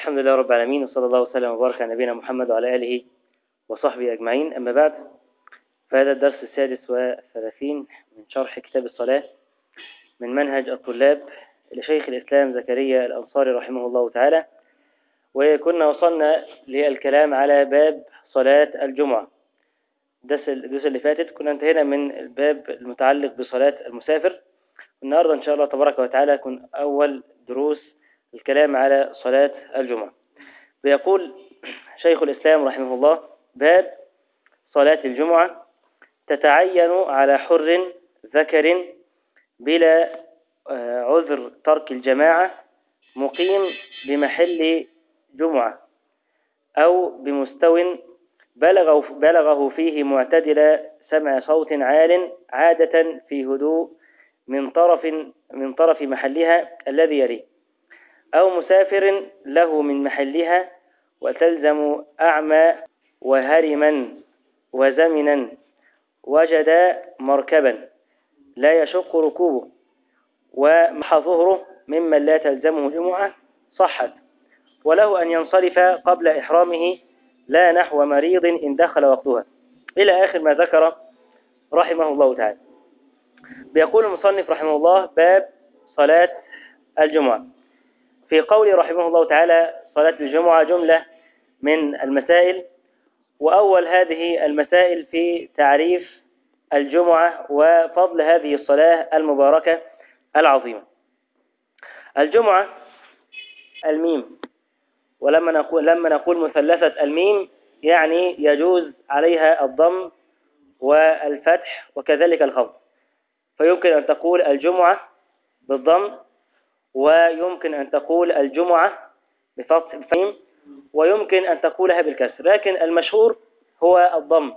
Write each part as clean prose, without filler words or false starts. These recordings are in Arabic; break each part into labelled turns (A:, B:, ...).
A: الحمد لله رب العالمين، وصلى الله وسلم وبارك على نبينا محمد وعلى آله وصحبه أجمعين. أما بعد، فهذا الدرس السادس والثلاثين من شرح كتاب الصلاة من منهج الطلاب لشيخ الإسلام زكريا الأنصاري رحمه الله تعالى. وكنا وصلنا للكلام على باب صلاة الجمعة. الدرس اللي فاتت كنا انتهينا من الباب المتعلق بصلاة المسافر. النهاردة إن شاء الله تبارك وتعالى يكون أول دروس الكلام على صلاة الجمعة. بيقول شيخ الإسلام رحمه الله: باب صلاة الجمعة تتعين على حر ذكر بلا عذر ترك الجماعة، مقيم بمحل جمعة أو بمستو بلغه فيه معتدل سمع صوت عال، عادة في هدوء من طرف محلها الذي يليه، أو مسافر له من محلها وتلزم أعمى وهرما وزمنا وجد مركبا لا يشق ركوبه ومحى ظهره ممن لا تلزمه جمعة صحت، وله أن ينصرف قبل إحرامه لا نحو مريض إن دخل وقتها، إلى آخر ما ذكر رحمه الله تعالى. بيقول المصنف رحمه الله: باب صلاة الجمعة. في قوله رحمه الله تعالى صلاة الجمعة جملة من المسائل، وأول هذه المسائل في تعريف الجمعة وفضل هذه الصلاة المباركة العظيمة. الجمعة الميم، ولما نقول مثلثة الميم يعني يجوز عليها الضم والفتح وكذلك الخفض، فيمكن أن تقول الجمعة بالضم، ويمكن أن تقول الجمعة بفتح الميم، ويمكن أن تقولها بالكسر، لكن المشهور هو الضم.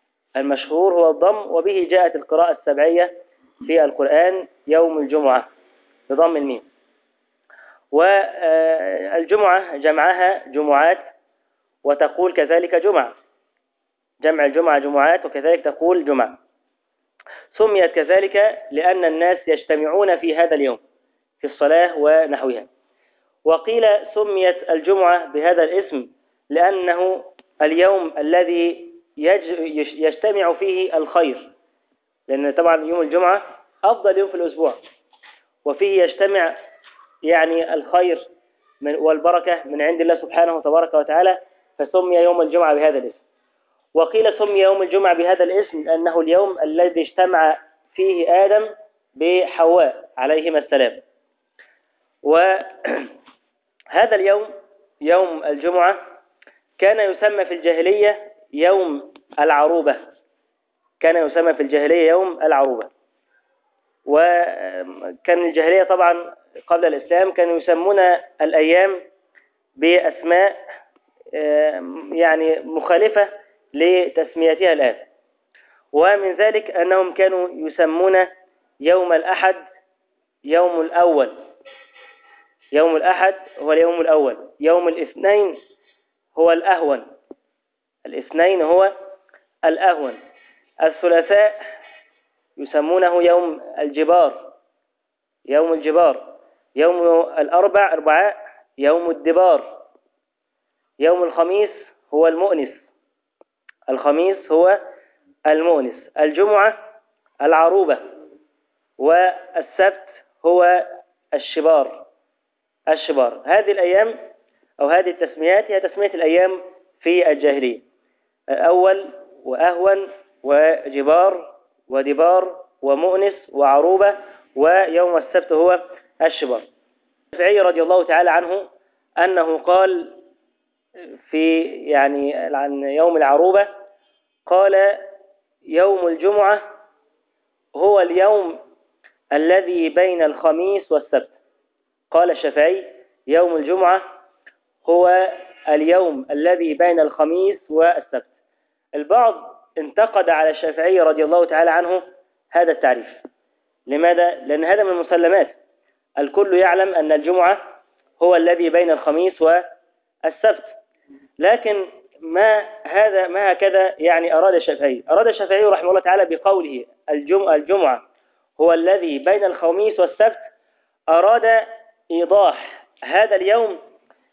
A: وبه جاءت القراءة السبعية في القرآن: يوم الجمعة بضم الميم. والجمعة جمعها جمعات، وتقول كذلك جمعة، جمع الجمعة جمعات، وكذلك تقول جمعة. سميت كذلك لأن الناس يجتمعون في هذا اليوم في الصلاة ونحوها. وقيل سميت الجمعة بهذا الاسم لأنه اليوم الذي يجتمع فيه الخير، لأن طبعا يوم الجمعة أفضل يوم في الأسبوع، وفيه يجتمع يعني الخير والبركة من عند الله سبحانه تبارك وتعالى، فسمي يوم الجمعة بهذا الاسم. وقيل سمي يوم الجمعة بهذا الاسم لأنه اليوم الذي اجتمع فيه آدم بحواء عليهما السلام. وهذا اليوم يوم الجمعة كان يسمى في الجاهلية يوم العروبة، وكان الجاهلية طبعا قبل الإسلام كانوا يسمون الأيام بأسماء يعني مخالفة لتسميتها الآن. ومن ذلك أنهم كانوا يسمون يوم الأحد يوم الأول، يوم الأحد هو اليوم الأول، يوم الاثنين هو الأهون، الثلاثاء يسمونه يوم الجبار، يوم الأربعاء يوم الدبار، يوم الخميس هو المؤنس، الجمعة العروبة، والسبت هو الشبار. هذه الأيام أو هذه التسميات هي تسمية الأيام في الجاهلية: أول وأهون وجبار ودبار ومؤنس وعروبة، ويوم السبت هو الشبار. الشافعي رضي الله تعالى عنه أنه قال في عن يوم العروبة، قال: يوم الجمعة هو اليوم الذي بين الخميس والسبت. قال الشافعي: يوم الجمعة هو اليوم الذي بين الخميس والسبت. البعض انتقد على الشافعي رضي الله تعالى عنه هذا التعريف. لماذا؟ لأن هذا من المسلمات، الكل يعلم أن الجمعة هو الذي بين الخميس والسبت، لكن ما هكذا أراد الشافعي رحمه الله تعالى بقوله الجمعة هو الذي بين الخميس والسبت، أراد إيضاح هذا اليوم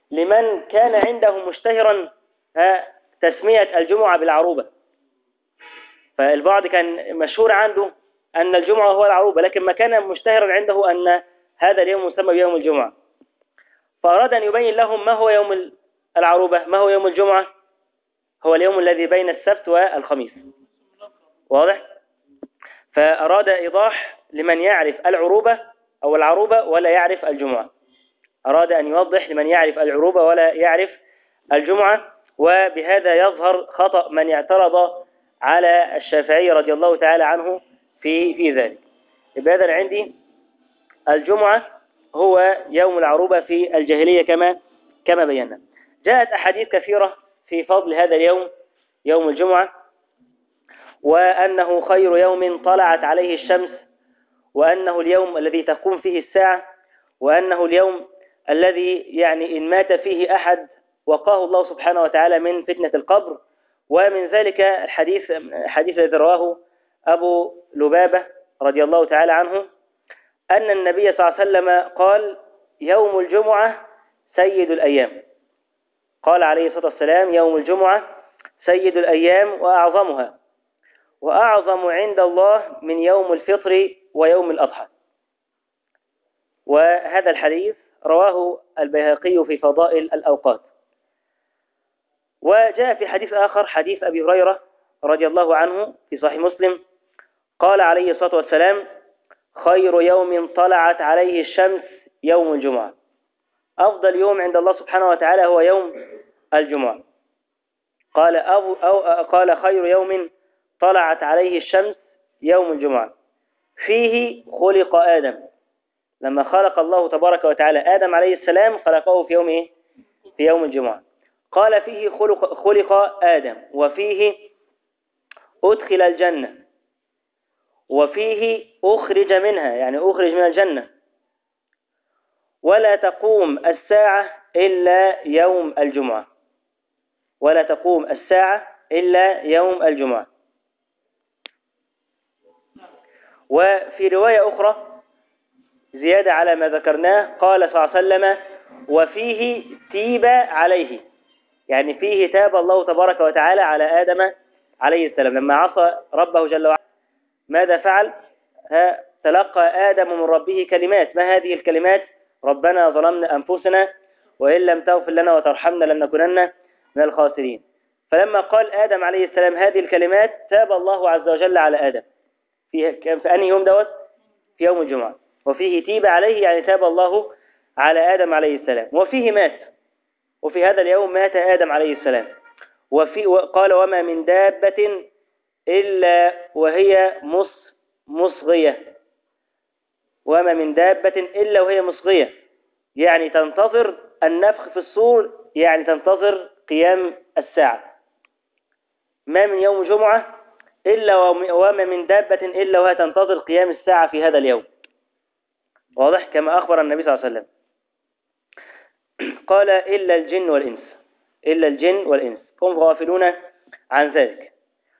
A: لمن كان عنده مشتهرا تسمية الجمعة بالعروبة. فالبعض كان مشهور عنده أن الجمعة هو العروبة، لكن ما كان مشتهرا عنده أن هذا اليوم يسمى بيوم الجمعة، فأراد أن يبين لهم ما هو يوم العروبة، ما هو يوم الجمعة، هو اليوم الذي بين السبت والخميس. واضح؟ فأراد إيضاح لمن يعرف العروبة أو العروبة ولا يعرف الجمعة، أراد أن يوضح لمن يعرف العروبة ولا يعرف الجمعة، وبهذا يظهر خطأ من اعترض على الشافعي رضي الله تعالى عنه في ذلك. إذن عندي الجمعة هو يوم العروبة في الجاهلية كما بينا. جاءت أحاديث كثيرة في فضل هذا اليوم، يوم الجمعة، وأنه خير يوم طلعت عليه الشمس، وأنه اليوم الذي تقوم فيه الساعة، وأنه اليوم الذي يعني إن مات فيه أحد وقاه الله سبحانه وتعالى من فتنة القبر. ومن ذلك الحديث الذي رواه أبو لبابة رضي الله تعالى عنه أن النبي صلى الله عليه وسلم قال: يوم الجمعة سيد الأيام. قال عليه الصلاة والسلام: يوم الجمعة سيد الأيام وأعظمها، وأعظم عند الله من يوم الفطر ويوم الأضحى. وهذا الحديث رواه البيهقي في فضائل الأوقات. وجاء في حديث آخر، حديث أبي هريرة رضي الله عنه في صحيح مسلم، قال عليه الصلاة والسلام: خير يوم طلعت عليه الشمس يوم الجمعة. أفضل يوم عند الله سبحانه وتعالى هو يوم الجمعة. قال خير يوم طلعت عليه الشمس يوم الجمعة، فيه خلق آدم. لما خلق الله تبارك وتعالى آدم عليه السلام خلقه في يوم إيه؟ في يوم الجمعة. قال: فيه خلق آدم، وفيه أدخل الجنة، وفيه أخرج منها، يعني أخرج من الجنة، ولا تقوم الساعة إلا يوم الجمعة، ولا تقوم الساعة إلا يوم الجمعة. وفي رواية أخرى زيادة على ما ذكرناه، قال صلى الله عليه وسلم: وفيه تيب عليه، يعني فيه تاب الله تبارك وتعالى على آدم عليه السلام لما عصى ربه جل وعلا. ماذا فعل؟ تلقى آدم من ربه كلمات. ما هذه الكلمات؟ ربنا ظلمنا أنفسنا وإن لم تغفر لنا وترحمنا لنكونن من الخاسرين. فلما قال آدم عليه السلام هذه الكلمات تاب الله عز وجل على آدم في أنهي يوم دوت؟ في يوم الجمعة. وفيه تيب عليه، يعني تاب الله على آدم عليه السلام. وفيه مات، وفي هذا اليوم مات آدم عليه السلام. قال: وما من دابة إلا وهي مصغية. وما من دابة إلا وهي مصغية، يعني تنتظر النفخ في الصور، يعني تنتظر قيام الساعة. ما من يوم جمعة إلا وما من دابة إلا وهي تنتظر قيام الساعة في هذا اليوم. واضح؟ كما أخبر النبي صلى الله عليه وسلم. قال: إلا الجن والإنس، إلا الجن والإنس هم غافلون عن ذلك.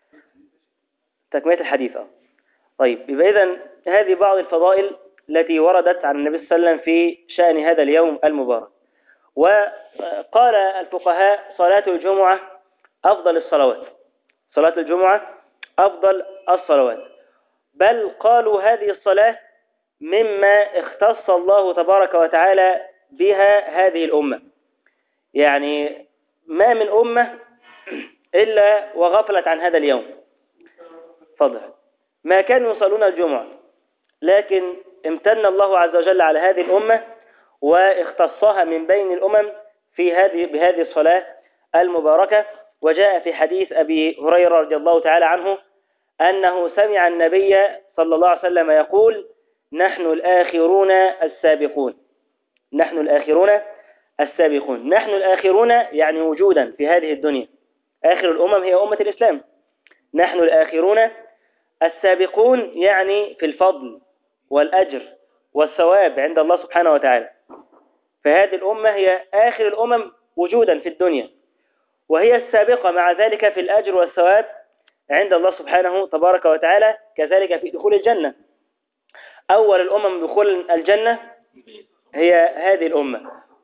A: تكملة الحديث. طيب، يبقى إذن هذه بعض الفضائل التي وردت عن النبي صلى الله عليه وسلم في شأن هذا اليوم المبارك. وقال الفقهاء: صلاة الجمعة أفضل الصلوات، صلاة الجمعة أفضل الصلوات، بل قالوا هذه الصلاة مما اختص الله تبارك وتعالى بها هذه الأمة. يعني ما من أمة إلا وغفلت عن هذا اليوم. فضل ما كانوا يصلون الجمعة، لكن امتن الله عز وجل على هذه الأمة واختصها من بين الأمم بهذه الصلاة المباركة. وجاء في حديث أبي هريرة رضي الله تعالى عنه أنه سمع النبي صلى الله عليه وسلم يقول: نحن الآخرون السابقون، نحن الآخرون السابقون. نحن الآخرون يعني وجودا في هذه الدنيا، آخر الأمم هي أمة الإسلام. نحن الآخرون السابقون يعني في الفضل والأجر والثواب عند الله سبحانه وتعالى. فهذه الأمة هي آخر الأمم وجودا في الدنيا، وهي السابقة مع ذلك في الأجر والثواب عند الله سبحانه تبارك وتعالى، كذلك في دخول الجنة. أول الأمم دخول الجنة هي هذه الأمة،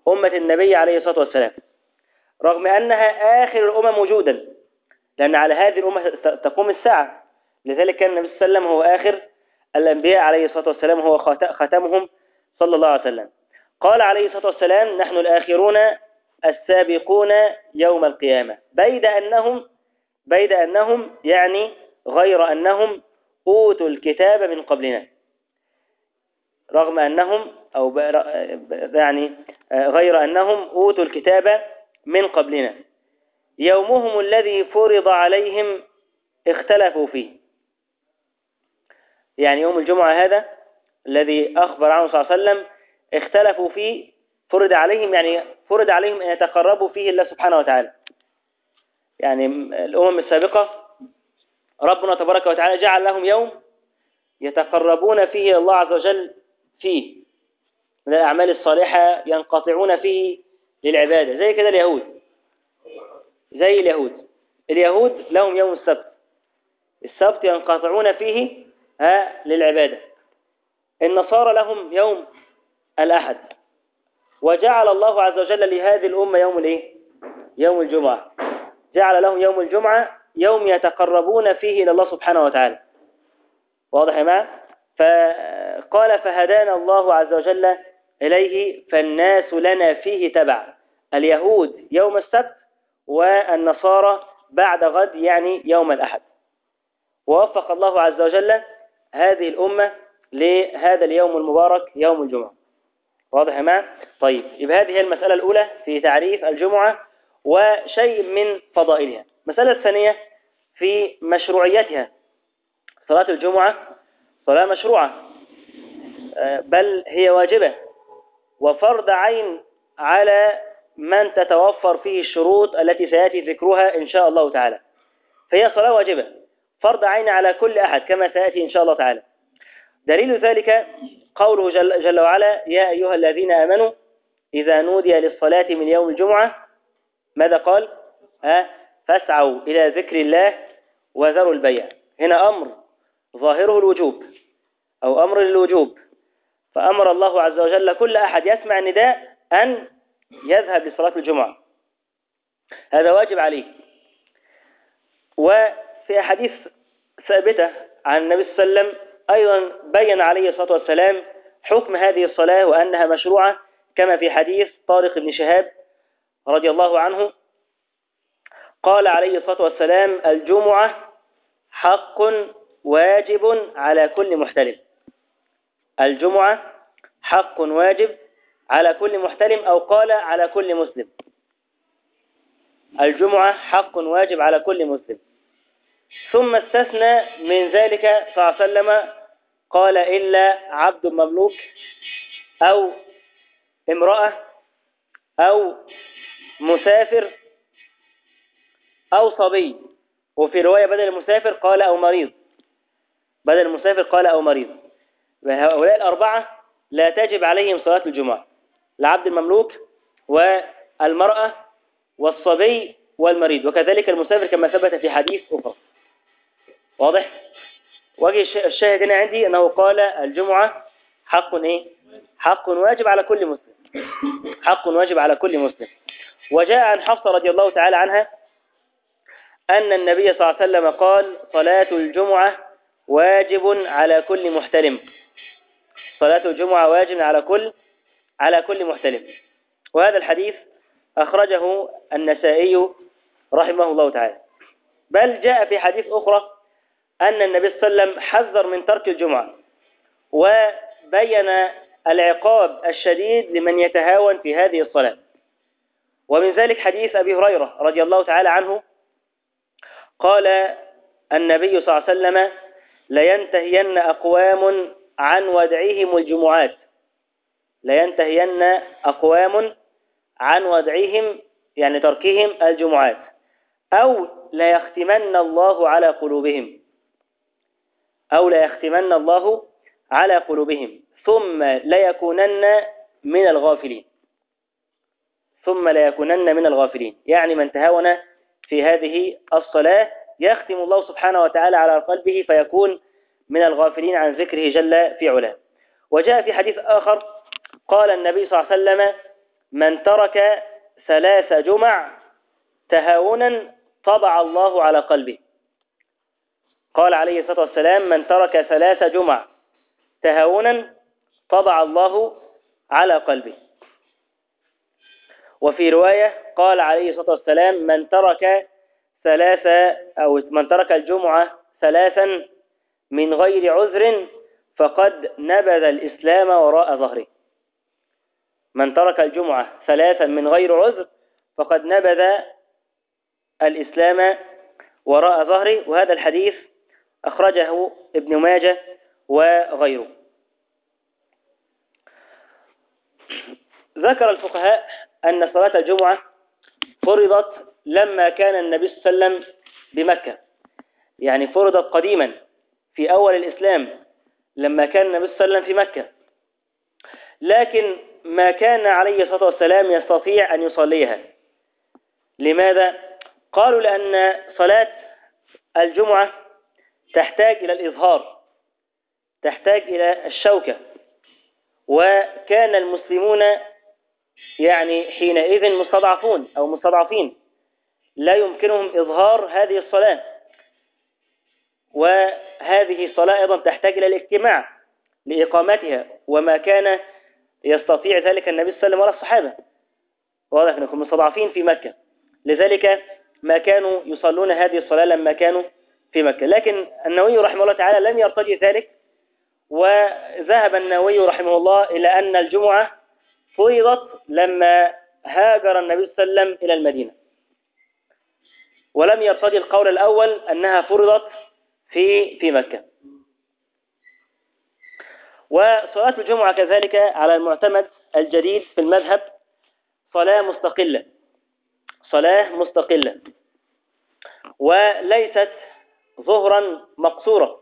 A: أمة النبي عليه الصلاة والسلام، رغم أنها آخر الأمم وجودا، لأن على هذه الأمة تقوم الساعة. لذلك كان النبي صلى الله عليه وسلم هو آخر الأنبياء عليه الصلاة والسلام، هو ختمهم صلى الله عليه وسلم. قال عليه الصلاة والسلام: نحن الآخرون السابقون يوم القيامة، بيد أنهم يعني غير أنهم أوتوا الكتاب من قبلنا، رغم أنهم أو يعني غير أنهم أوتوا الكتاب من قبلنا، يومهم الذي فرض عليهم اختلفوا فيه. يعني يوم الجمعة هذا الذي أخبر عنه صلى الله عليه وسلم اختلفوا فيه، فرض عليهم، يعني فرض عليهم أن يتقربوا فيه الله سبحانه وتعالى. يعني الأمم السابقة ربنا تبارك وتعالى جعل لهم يوم يتقربون فيه إلى الله عز وجل فيه من الأعمال الصالحة، ينقطعون فيه للعبادة. زي كده اليهود لهم يوم السبت ينقطعون فيه للعبادة. النصارى لهم يوم الأحد، وجعل الله عز وجل لهذه الأمة يوم الجمعة. جعل لهم يوم الجمعة يوم يتقربون فيه إلى الله سبحانه وتعالى. واضح يا جماعة؟ فقال: فهدانا الله عز وجل إليه فالناس لنا فيه تبع. اليهود يوم السبت، والنصارى بعد غد يعني يوم الأحد. ووفق الله عز وجل هذه الأمة لهذا اليوم المبارك يوم الجمعة. واضح يا جماعة؟ طيب، يبقى هذه هي المسألة الأولى في تعريف الجمعة وشيء من فضائلها. المسألة الثانية في مشروعيتها. صلاة الجمعة صلاة مشروعة، بل هي واجبة وفرض عين على من تتوفر فيه الشروط التي سيأتي ذكرها إن شاء الله تعالى. فهي صلاة واجبة فرض عين على كل أحد كما سيأتي إن شاء الله تعالى. دليل ذلك قوله جل وعلا: يا أيها الذين آمنوا إذا نودي للصلاة من يوم الجمعة ماذا قال؟ فاسعوا إلى ذكر الله وذروا البيع. هنا أمر ظاهره الوجوب أو أمر للوجوب، فأمر الله عز وجل كل أحد يسمع النداء أن يذهب لصلاة الجمعة، هذا واجب عليه. وفي أحاديث ثابتة عن النبي صلى الله عليه وسلم أيضا بين عليه الصلاة والسلام حكم هذه الصلاة وأنها مشروعة، كما في حديث طارق بن شهاب رضي الله عنه قال عليه الصلاة والسلام: الجمعة حق واجب على كل محتلم. الجمعة حق واجب على كل محتلم، أو قال على كل مسلم. الجمعة حق واجب على كل مسلم. ثم استثنى من ذلك صلى الله عليه وسلم قال: إلا عبد مملوك أو امرأة أو مسافر أو صبي. وفي رواية بدل المسافر قال أو مريض، بدل المسافر قال أو مريض. هؤلاء الأربعة لا تجب عليهم صلاة الجمعة: العبد المملوك والمرأة والصبي والمريض، وكذلك المسافر كما ثبت في حديث أخرى. واضح؟ وجه الشاهد هنا عندي أنه قال الجمعة حق واجب على كل مسلم، حق واجب على كل مسلم. وجاء عن حفصة رضي الله تعالى عنها أن النبي صلى الله عليه وسلم قال: صلاة الجمعة واجب على كل محتلم. صلاة الجمعة واجب على كل محتلم. وهذا الحديث أخرجه النسائي رحمه الله تعالى. بل جاء في حديث أخرى أن النبي صلى الله عليه وسلم حذر من ترك الجمعة وبين العقاب الشديد لمن يتهاون في هذه الصلاة. ومن ذلك حديث أبي هريرة رضي الله تعالى عنه قال النبي صلى الله عليه وسلم: لينتهين أقوام عن ودعهم الجمعات. لينتهين أقوام عن ودعهم يعني تركهم الجمعات، أو ليختمن الله على قلوبهم، أو ليختمن الله على قلوبهم ثم ليكونن من الغافلين. ثم ليكونن من الغافلين يعني من تهاون في هذه الصلاة يختم الله سبحانه وتعالى على قلبه فيكون من الغافلين عن ذكره جل في علاه. وجاء في حديث آخر قال النبي صلى الله عليه وسلم: من ترك 3 جمع تهاونا طبع الله على قلبه. قال عليه الصلاة والسلام: من ترك 3 جمع تهاونا طبع الله على قلبه. وفي رواية قال عليه الصلاة والسلام: من ترك 3 أو من ترك الجمعة 3 من غير عذر فقد نبذ الإسلام وراء ظهره. من ترك الجمعة 3 من غير عذر فقد نبذ الإسلام وراء ظهره. وهذا الحديث أخرجه ابن ماجه وغيره. ذكر الفقهاء أن صلاة الجمعة فرضت لما كان النبي صلى الله عليه وسلم بمكة، يعني فرضت قديما في أول الإسلام لما كان النبي صلى الله عليه وسلم في مكة، لكن ما كان عليه الصلاة والسلام يستطيع أن يصليها. لماذا؟ قالوا لأن صلاة الجمعة تحتاج إلى الإظهار، تحتاج إلى الشوكة، وكان المسلمون يعني حينئذ مستضعفون أو مستضعفين، لا يمكنهم إظهار هذه الصلاة. وهذه الصلاة أيضا تحتاج إلى الاجتماع لإقامتها، وما كان يستطيع ذلك النبي صلى الله عليه وسلم ولا الصحابة، واضح أنكم مستضعفين في مكة، لذلك ما كانوا يصلون هذه الصلاة لما كانوا في مكة. لكن النووي رحمه الله تعالى لم يرتضي ذلك، وذهب النووي رحمه الله إلى أن الجمعة فرضت لما هاجر النبي صلى الله عليه وسلم إلى المدينة، ولم يرتضي القول الأول أنها فرضت في مكة. وصلاة الجمعة كذلك على المعتمد الجديد في المذهب صلاة مستقلة، صلاة مستقلة، وليست ظهرا مقصورة.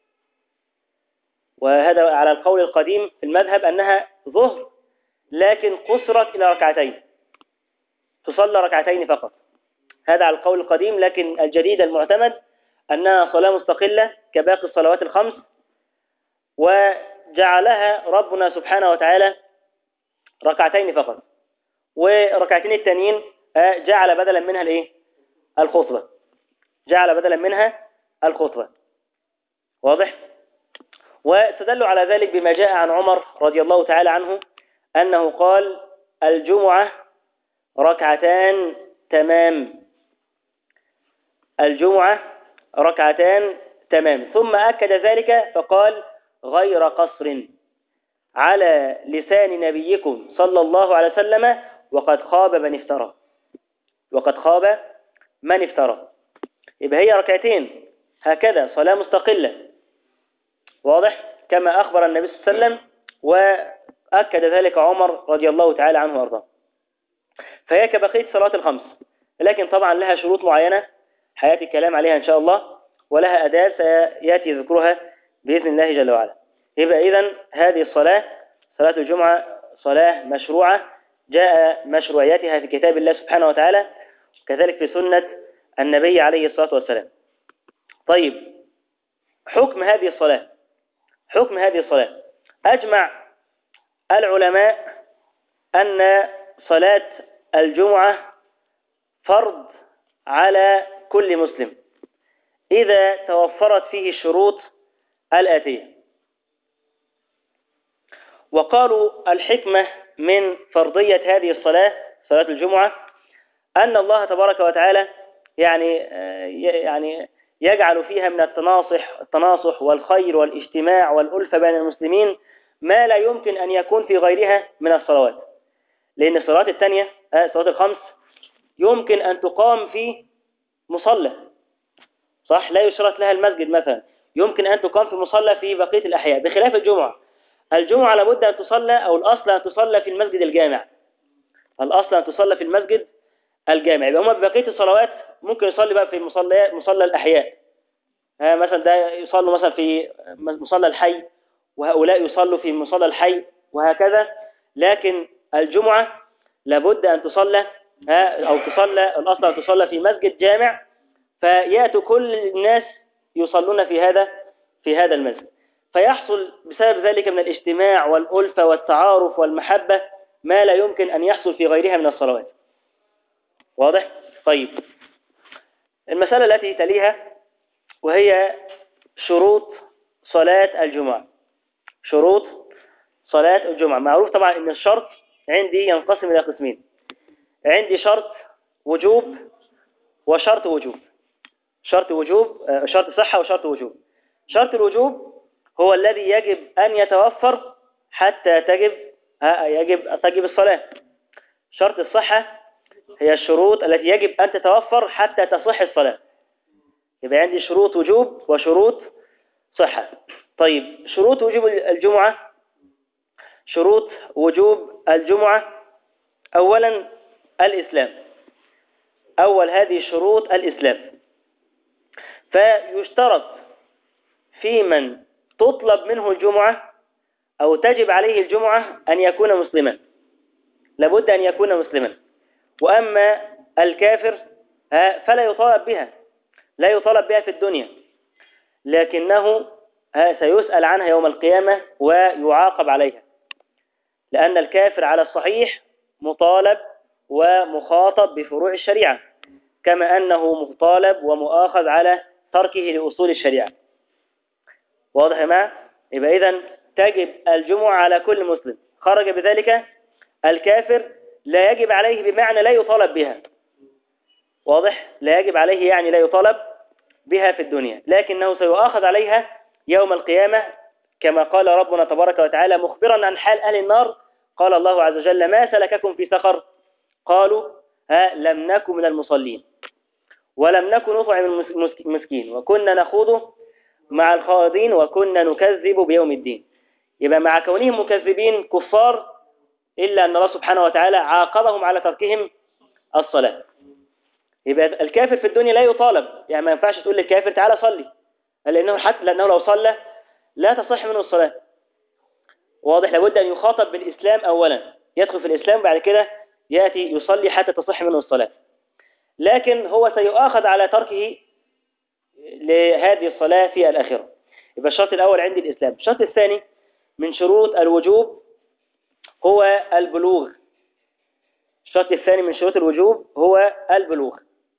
A: وهذا على القول القديم في المذهب أنها ظهر لكن قصرت إلى ركعتين، تصلى ركعتين فقط. هذا على القول القديم، لكن الجديد المعتمد أنها صلاة مستقلة كباقي الصلوات الخمس، وجعلها ربنا سبحانه وتعالى ركعتين فقط، وركعتين التانيين جعل بدلا منها الايه؟ الخطبة، جعل بدلا منها الخطبة، واضح؟ واستدلوا على ذلك بما جاء عن عمر رضي الله تعالى عنه أنه قال: الجمعة ركعتان تمام، الجمعة ركعتان تمام. ثم أكد ذلك فقال: غير قصر على لسان نبيكم صلى الله عليه وسلم، وقد خاب من افترى، وقد خاب من افترى. يبقى هي ركعتين هكذا صلاة مستقلة، واضح؟ كما أخبر النبي صلى الله عليه وسلم، وأكد ذلك عمر رضي الله تعالى عنه وأرضاه. فهي كبقية صلاة الخمس، لكن طبعا لها شروط معينة حياتي الكلام عليها إن شاء الله، ولها أداة سيأتي ذكرها بإذن الله جل وعلا. يبقى إذن هذه الصلاة، صلاة الجمعة، صلاة مشروعة جاء مشروعيتها في كتاب الله سبحانه وتعالى، كذلك في سنة النبي عليه الصلاة والسلام. طيب، حكم هذه الصلاة، حكم هذه الصلاة. أجمع العلماء أن صلاة الجمعة فرض على كل مسلم إذا توفرت فيه الشروط الآتية. وقالوا الحكمة من فرضية هذه الصلاة، صلاة الجمعة، أن الله تبارك وتعالى يعني يجعل فيها من التناصح والخير والاجتماع والألفة بين المسلمين ما لا يمكن أن يكون في غيرها من الصلوات. لأن الصلوات الثانية، الصلوات الخمس، يمكن أن تقام في مصلى، صح؟ لا يشترط لها المسجد مثلا، يمكن أن تقام في مصلى في بقية الأحياء، بخلاف الجمعة. الجمعة لابد أن تصلى، أو الأصل أن تصلى في المسجد الجامع، الأصل أن تصلى في المسجد الجامع. يبقى هما بقية الصلوات ممكن يصلي بقى في مصلى الأحياء، مثلا ده يصلوا مثلا في مصلى الحي، وهؤلاء يصلوا في مصلى الحي، وهكذا. لكن الجمعة لابد أن تصلى، أو تصلى، الأصل أن تصلى في مسجد جامع، فيأتوا كل الناس يصلون في هذا المسجد، فيحصل بسبب ذلك من الاجتماع والألفة والتعارف والمحبة ما لا يمكن أن يحصل في غيرها من الصلوات. واضح؟ طيب، المسألة التي تليها وهي شروط صلاة الجمعة. شروط صلاة الجمعة. معروف طبعا أن الشرط عندي ينقسم إلى قسمين. عندي شرط وجوب وشرط وجوب. شرط وجوب، شرط صحة وشرط وجوب. شرط الوجوب هو الذي يجب أن يتوفر حتى تجب الصلاة. شرط الصحة هي الشروط التي يجب أن تتوفر حتى تصح الصلاة. يبقى عندي شروط وجوب وشروط صحة. طيب، شروط وجوب الجمعة. شروط وجوب الجمعة أولا الإسلام. أول هذه الشروط الإسلام. فيشترط في من تطلب منه الجمعة أو تجب عليه الجمعة أن يكون مسلما. لابد أن يكون مسلما. وأما الكافر فلا يطالب بها، لا يطالب بها في الدنيا، لكنه سيسأل عنها يوم القيامة ويعاقب عليها، لأن الكافر على الصحيح مطالب ومخاطب بفروع الشريعة، كما أنه مطالب ومؤاخذ على تركه لأصول الشريعة. واضح يا جماعة؟ يبقى إذن تجب الجمعة على كل مسلم. خرج بذلك الكافر لا يجب عليه بمعنى لا يطالب بها. واضح؟ لا يجب عليه يعني لا يطالب بها في الدنيا، لكنه سيؤاخذ عليها يوم القيامة، كما قال ربنا تبارك وتعالى مخبرا عن حال أهل النار. قال الله عز وجل: ما سلككم في سقر؟ قالوا لم نكن من المصلين ولم نكن نطعم المسكين وكنا نخوض مع الخائضين وكنا نكذب بيوم الدين. يبقى مع كونهم مكذبين كفار، إلا أن الله سبحانه وتعالى عاقبهم على تركهم الصلاة. يبقى الكافر في الدنيا لا يطالب، يعني ما ينفعش تقول للكافر تعالى صلي، لأنه لو صلى لا تصح منه الصلاة. واضح؟ لابد أن يخاطب بالإسلام أولا، يدخل في الإسلام بعد كده يأتي يصلي حتى تصح منه الصلاة. لكن هو سيؤاخذ على تركه لهذه الصلاة في الآخرة. يبقى الشرط الأول عندي الإسلام. الشرط الثاني من شروط الوجوب هو البلوغ. الشرط الثاني من شروط الوجوب هو البلوغ.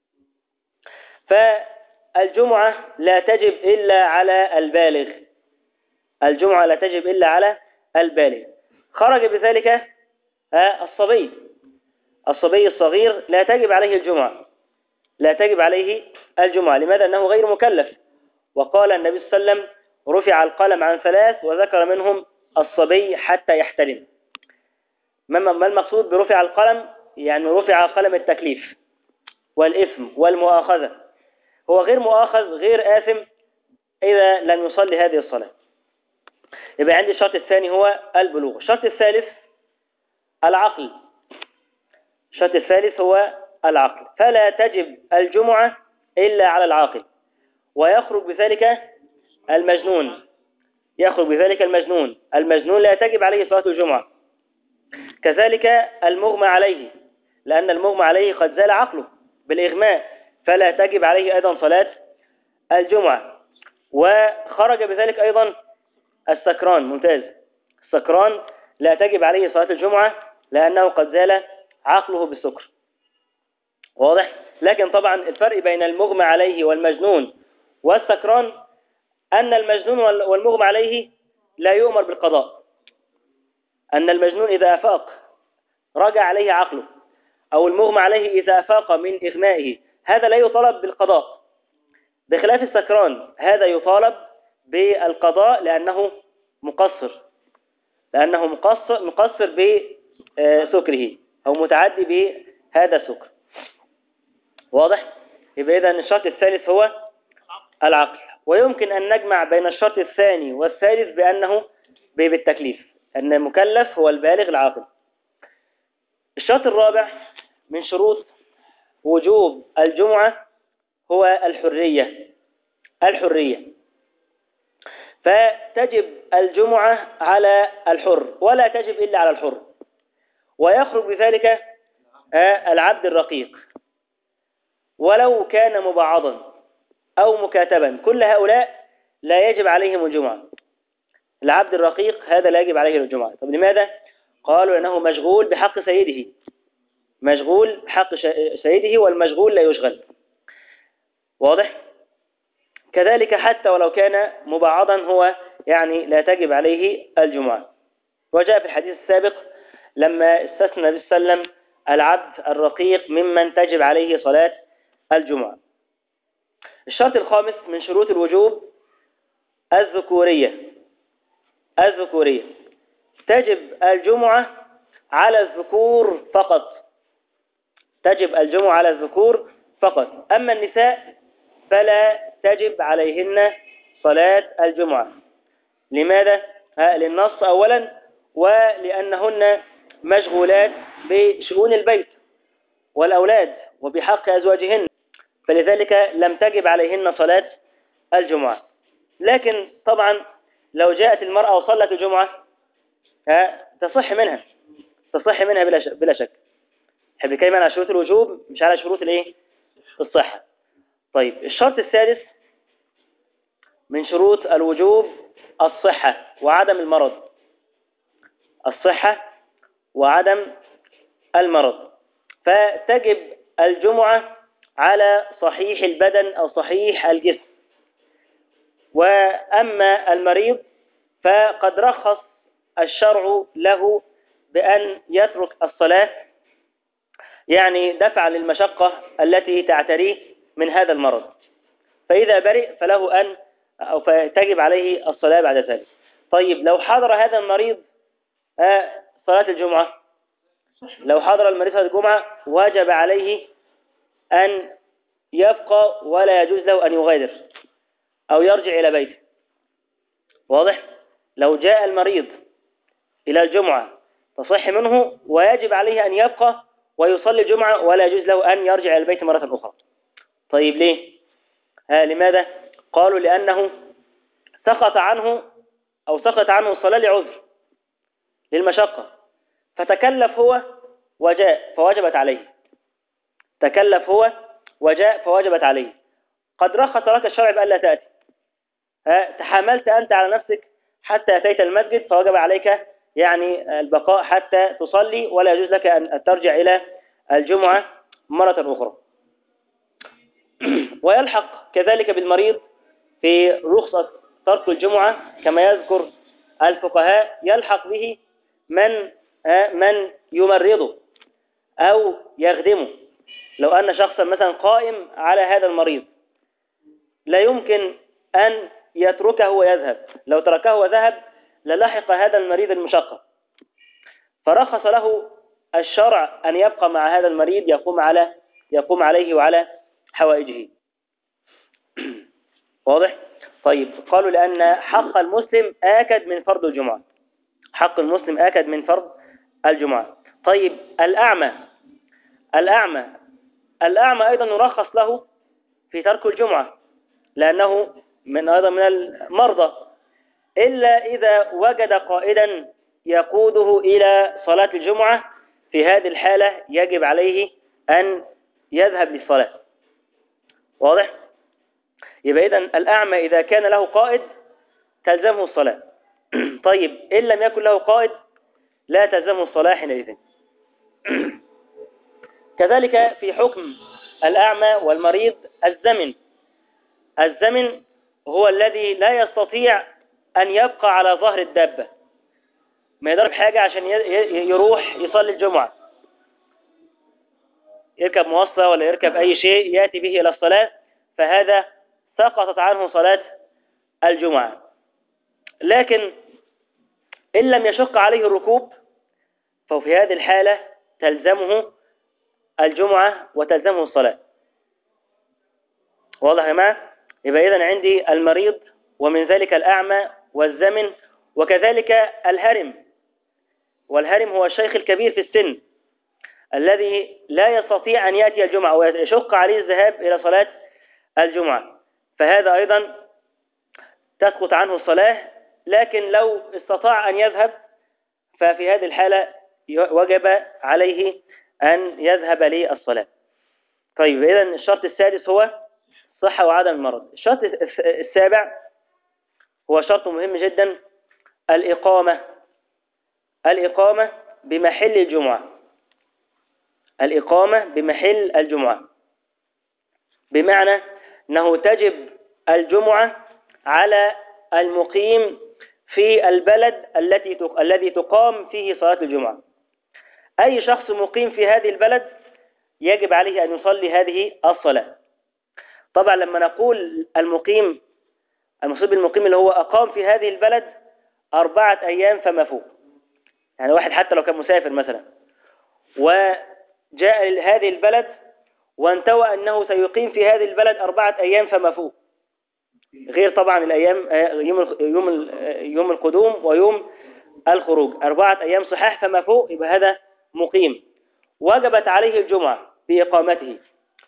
A: فالجمعة لا تجب إلا على البالغ. الجمعة لا تجب إلا على البالغ. خرج بذلك الصبي. الصبي الصغير لا تجب عليه الجمعة. لا تجب عليه الجمعة. لماذا؟ أنه غير مكلف. وقال النبي صلى الله عليه وسلم: رفع القلم عن ثلاث وذكر منهم الصبي حتى يحتلم. ما المقصود برفع القلم؟ يعني رفع قلم التكليف والإثم والمؤاخذة. هو غير مؤاخذ غير آثم إذا لم يصلي هذه الصلاة. يبقى عندي الشرط الثاني هو البلوغ. الشرط الثالث العقل. الشرط الثالث هو العقل. فلا تجب الجمعة إلا على العاقل. ويخرج بذلك المجنون. يخرج بذلك المجنون. المجنون لا تجب عليه صلاة الجمعة. كذلك المغمى عليه، لأن المغمى عليه قد زال عقله بالإغماء، فلا تجب عليه أيضا صلاة الجمعة. وخرج بذلك أيضا السكران. ممتاز. السكران لا تجب عليه صلاة الجمعة لأنه قد زال عقله بالسكر. واضح؟ لكن طبعا الفرق بين المغمى عليه والمجنون والسكران أن المجنون والمغمى عليه لا يؤمر بالقضاء. أن المجنون إذا أفاق رجع عليه عقله، أو المغمى عليه إذا أفاق من إغمائه، هذا لا يطالب بالقضاء. بخلاف السكران هذا يطالب بالقضاء لأنه مقصر. لأنه مقصر بسكره أو متعدي بهذا السكر. واضح؟ يبقى إذن الشرط الثالث هو العقل. ويمكن أن نجمع بين الشرط الثاني والثالث بأنه بالتكليف، أن المكلف هو البالغ العاقل. الشرط الرابع من شروط وجوب الجمعة هو الحرية. الحرية. فتجب الجمعة على الحر ولا تجب إلا على الحر. ويخرج بذلك العبد الرقيق ولو كان مبعضا أو مكاتبا، كل هؤلاء لا يجب عليهم الجمعة. العبد الرقيق هذا لا يجب عليه الجمعة. طب لماذا؟ قالوا أنه مشغول بحق سيده، مشغول بحق سيده، والمشغول لا يشغل. واضح؟ كذلك حتى ولو كان مبعضا هو يعني لا تجب عليه الجمعة. وجاء في الحديث السابق لما استثنى النبي صلى الله عليه وسلم العبد الرقيق ممن تجب عليه صلاة الجمعة. الشرط الخامس من شروط الوجوب الذكورية. الذكورية تجب الجمعة على الذكور فقط، تجب الجمعة على الذكور فقط. أما النساء فلا تجب عليهن صلاة الجمعة. لماذا؟ للنص أولا، ولأنهن مشغولات بشؤون البيت والأولاد وبحق أزواجهن، فلذلك لم تجب عليهن صلاة الجمعة. لكن طبعا لو جاءت المرأة وصلت الجمعة تصح منها، تصح منها بلا شك. احنا بنتكلم على شروط الوجوب مش على شروط الايه؟ الصحة. طيب الشرط السادس من شروط الوجوب الصحة وعدم المرض. الصحة وعدم المرض. فتجب الجمعة على صحيح البدن أو صحيح الجسم. وأما المريض فقد رخص الشرع له بأن يترك الصلاة، يعني دفعا للمشقة التي تعتريه من هذا المرض، فإذا برئ فله أن أو فتجب عليه الصلاة بعد ذلك. طيب لو حضر هذا المريض صلاة الجمعة، لو حضر المريض صلاة الجمعة وجب عليه أن يبقى ولا يجوز له أن يغادر أو يرجع إلى بيته. واضح؟ لو جاء المريض إلى الجمعة تصح منه ويجب عليه أن يبقى ويصلي الجمعة ولا يجوز له أن يرجع إلى البيت مرة أخرى. طيب ليه؟ لماذا؟ قالوا لأنه سقط عنه الصلاة لعذر، للمشقة، فتكلف هو وجاء فوجبت عليه، تكلف هو وجاء فوجبت عليه. قد رخص لك الشرع بألا تأتي، تحملت أنت على نفسك حتى أتيت المسجد فوجب عليك يعني البقاء حتى تصلي، ولا يجوز لك أن ترجع إلى الجمعة مرة أخرى. ويلحق كذلك بالمريض في رخصة ترك الجمعة كما يذكر الفقهاء، يلحق به من يمرضه أو يخدمه. لو أن شخصا مثلا قائم على هذا المريض لا يمكن أن يتركه ويذهب، لو تركه وذهب للحق هذا المريض المشقة، فرخص له الشرع أن يبقى مع هذا المريض يقوم عليه وعلى حوائجه. واضح؟ طيب قالوا لأن حق المسلم آكد من فرض الجمعة، حق المسلم آكد من فرض الجمعة. طيب الأعمى أيضا يرخص له في ترك الجمعة لأنه أيضا من المرضى، إلا إذا وجد قائدا يقوده إلى صلاة الجمعة، في هذه الحالة يجب عليه أن يذهب للصلاة. واضح؟ يبقى إذن الأعمى إذا كان له قائد تلزمه الصلاة. طيب إن لم يكن له قائد لا تلزمه الصلاة حينئذ. كذلك في حكم الأعمى والمريض الزمن هو الذي لا يستطيع أن يبقى على ظهر الدابة، ما يضرب حاجة عشان يروح يصلي الجمعة، يركب مواصلة ولا يركب أي شيء يأتي به إلى الصلاة، فهذا سقطت عنه صلاة الجمعة. لكن إن لم يشق عليه الركوب ففي هذه الحالة تلزمه الجمعة وتلزمه الصلاة. واضح يا جماعة؟ يبقى إذن عندي المريض ومن ذلك الأعمى والزمن، وكذلك الهرم. والهرم هو الشيخ الكبير في السن الذي لا يستطيع أن يأتي الجمعة ويشق عليه الذهاب إلى صلاة الجمعة، فهذا أيضا تسقط عنه الصلاة. لكن لو استطاع أن يذهب ففي هذه الحالة وجب عليه أن يذهب للصلاة. طيب إذن الشرط السادس هو الصحة وعدم المرض. الشرط السابع هو شرط مهم جدا، الإقامة بمحل الجمعة. الإقامة بمحل الجمعة بمعنى أنه تجب الجمعة على المقيم في البلد الذي تقام فيه صلاة الجمعة. أي شخص مقيم في هذه البلد يجب عليه أن يصلي هذه الصلاة. طبعا لما نقول المقيم، المصيب المقيم اللي هو أقام في هذه البلد 4 أيام فما فوق. يعني واحد حتى لو كان مسافر مثلا وجاء هذه البلد وانتوى أنه سيقيم في هذه البلد 4 أيام فما فوق، غير طبعا الأيام يوم القدوم ويوم الخروج، 4 أيام صحاح فما فوق، يبقى هذا مقيم وجبت عليه الجمعة بإقامته.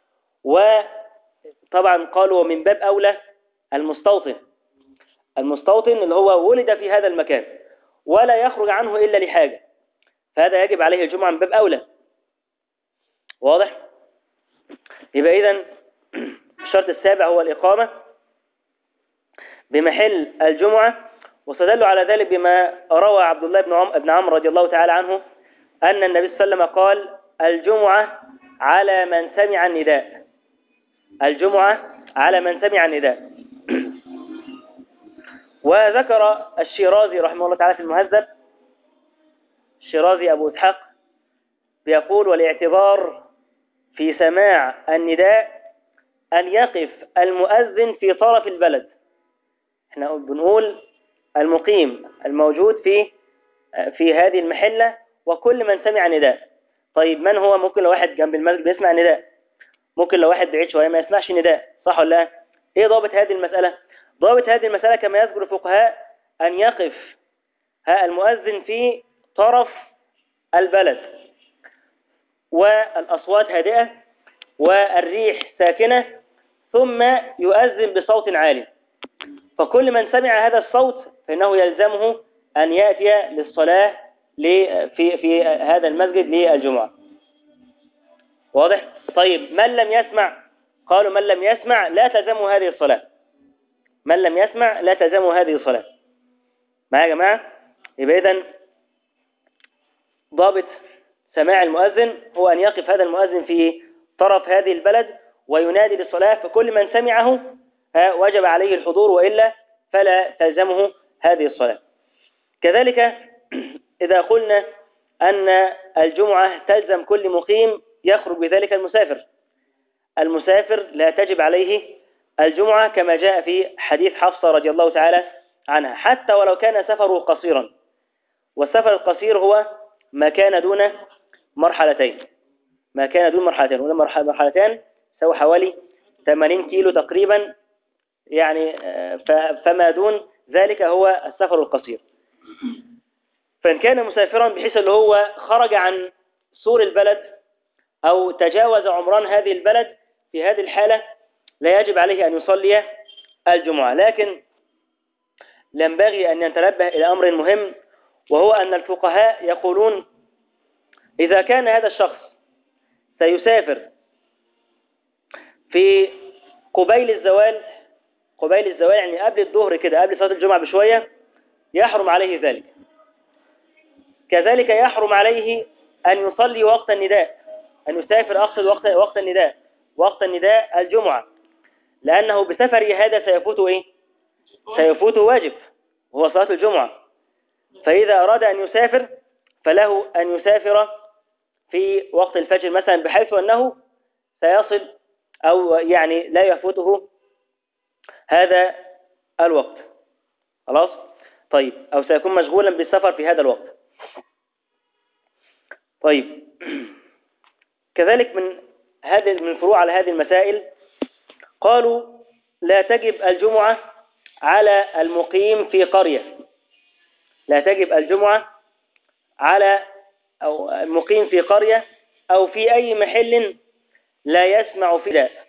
A: وطبعا قالوا من باب أولى المستوطن اللي هو ولد في هذا المكان ولا يخرج عنه إلا لحاجة، فهذا يجب عليه الجمعة من باب أولى. واضح؟ يبقى إذن الشرط السابع هو الإقامة بمحل الجمعة. واستدلوا على ذلك بما روى عبد الله بن عمرو رضي الله تعالى عنه أن النبي صلى الله عليه وسلم قال: الجمعة على من سمع النداء. الجمعة على من سمع النداء. وذكر الشيرازي رحمه الله تعالى في المهذب، الشيرازي أبو إسحاق بيقول: والاعتبار في سماع النداء أن يقف المؤذن في طرف البلد. احنا بنقول المقيم الموجود في هذه المحلة وكل من سمع نداء. طيب من هو؟ ممكن لو واحد جنب المسجد بيسمع نداء، ممكن لو واحد بعيد شوية ما يسمعش نداء، صح ولا لا؟ ايه ضابط هذه المسألة؟ ضابط هذه المسألة كما يذكر الفقهاء أن يقف المؤذن في طرف البلد والأصوات هادئة والريح ساكنة، ثم يؤذن بصوت عالي، فكل من سمع هذا الصوت فإنه يلزمه أن يأتي للصلاة في هذا المسجد للجمعة. واضح؟ طيب من لم يسمع؟ قالوا من لم يسمع لا تلزمه هذه الصلاة. من لم يسمع لا تلزمه هذه الصلاة. معايا يا جماعة؟ يبقى إذن ضابط سماع المؤذن هو أن يقف هذا المؤذن في طرف هذه البلد وينادي بالصلاة، فكل من سمعه وجب عليه الحضور، وإلا فلا تلزمه هذه الصلاة. كذلك إذا قلنا أن الجمعة تلزم كل مقيم يخرج بذلك المسافر. المسافر لا تجب عليه الجمعة كما جاء في حديث حفصة رضي الله تعالى عنها، حتى ولو كان سفره قصيرا. والسفر القصير هو ما كان دون مرحلتين. ما كان دون مرحلتين، ولا مرحلتان سوى حوالي 80 كيلو تقريبا، يعني فما دون ذلك هو السفر القصير. فإن كان مسافرا بحيث اللي هو خرج عن سور البلد أو تجاوز عمران هذه البلد، في هذه الحالة لا يجب عليه أن يصلي الجمعة. لكن ينبغي أن ينتبه إلى أمر مهم، وهو أن الفقهاء يقولون إذا كان هذا الشخص سيسافر في قبيل الزوال يعني قبل الظهر كده، قبل صلاة الجمعة بشوية، يحرم عليه ذلك. كذلك يحرم عليه أن يصلي وقت النداء، أن يسافر أقصد وقت النداء الجمعة، لأنه بسفره هذا سيفوته إيه؟ سيفوته واجب وهو صلاة الجمعة. فإذا أراد أن يسافر فله أن يسافر في وقت الفجر مثلا، بحيث أنه سيصل أو يعني لا يفوته هذا الوقت. خلاص؟ طيب، أو سيكون مشغولا بالسفر في هذا الوقت. طيب، كذلك من فروع على هذه المسائل قالوا لا تجب الجمعة على المقيم في قرية. لا تجب الجمعة على أو المقيم في قرية أو في أي محل لا يسمع فيه نداء.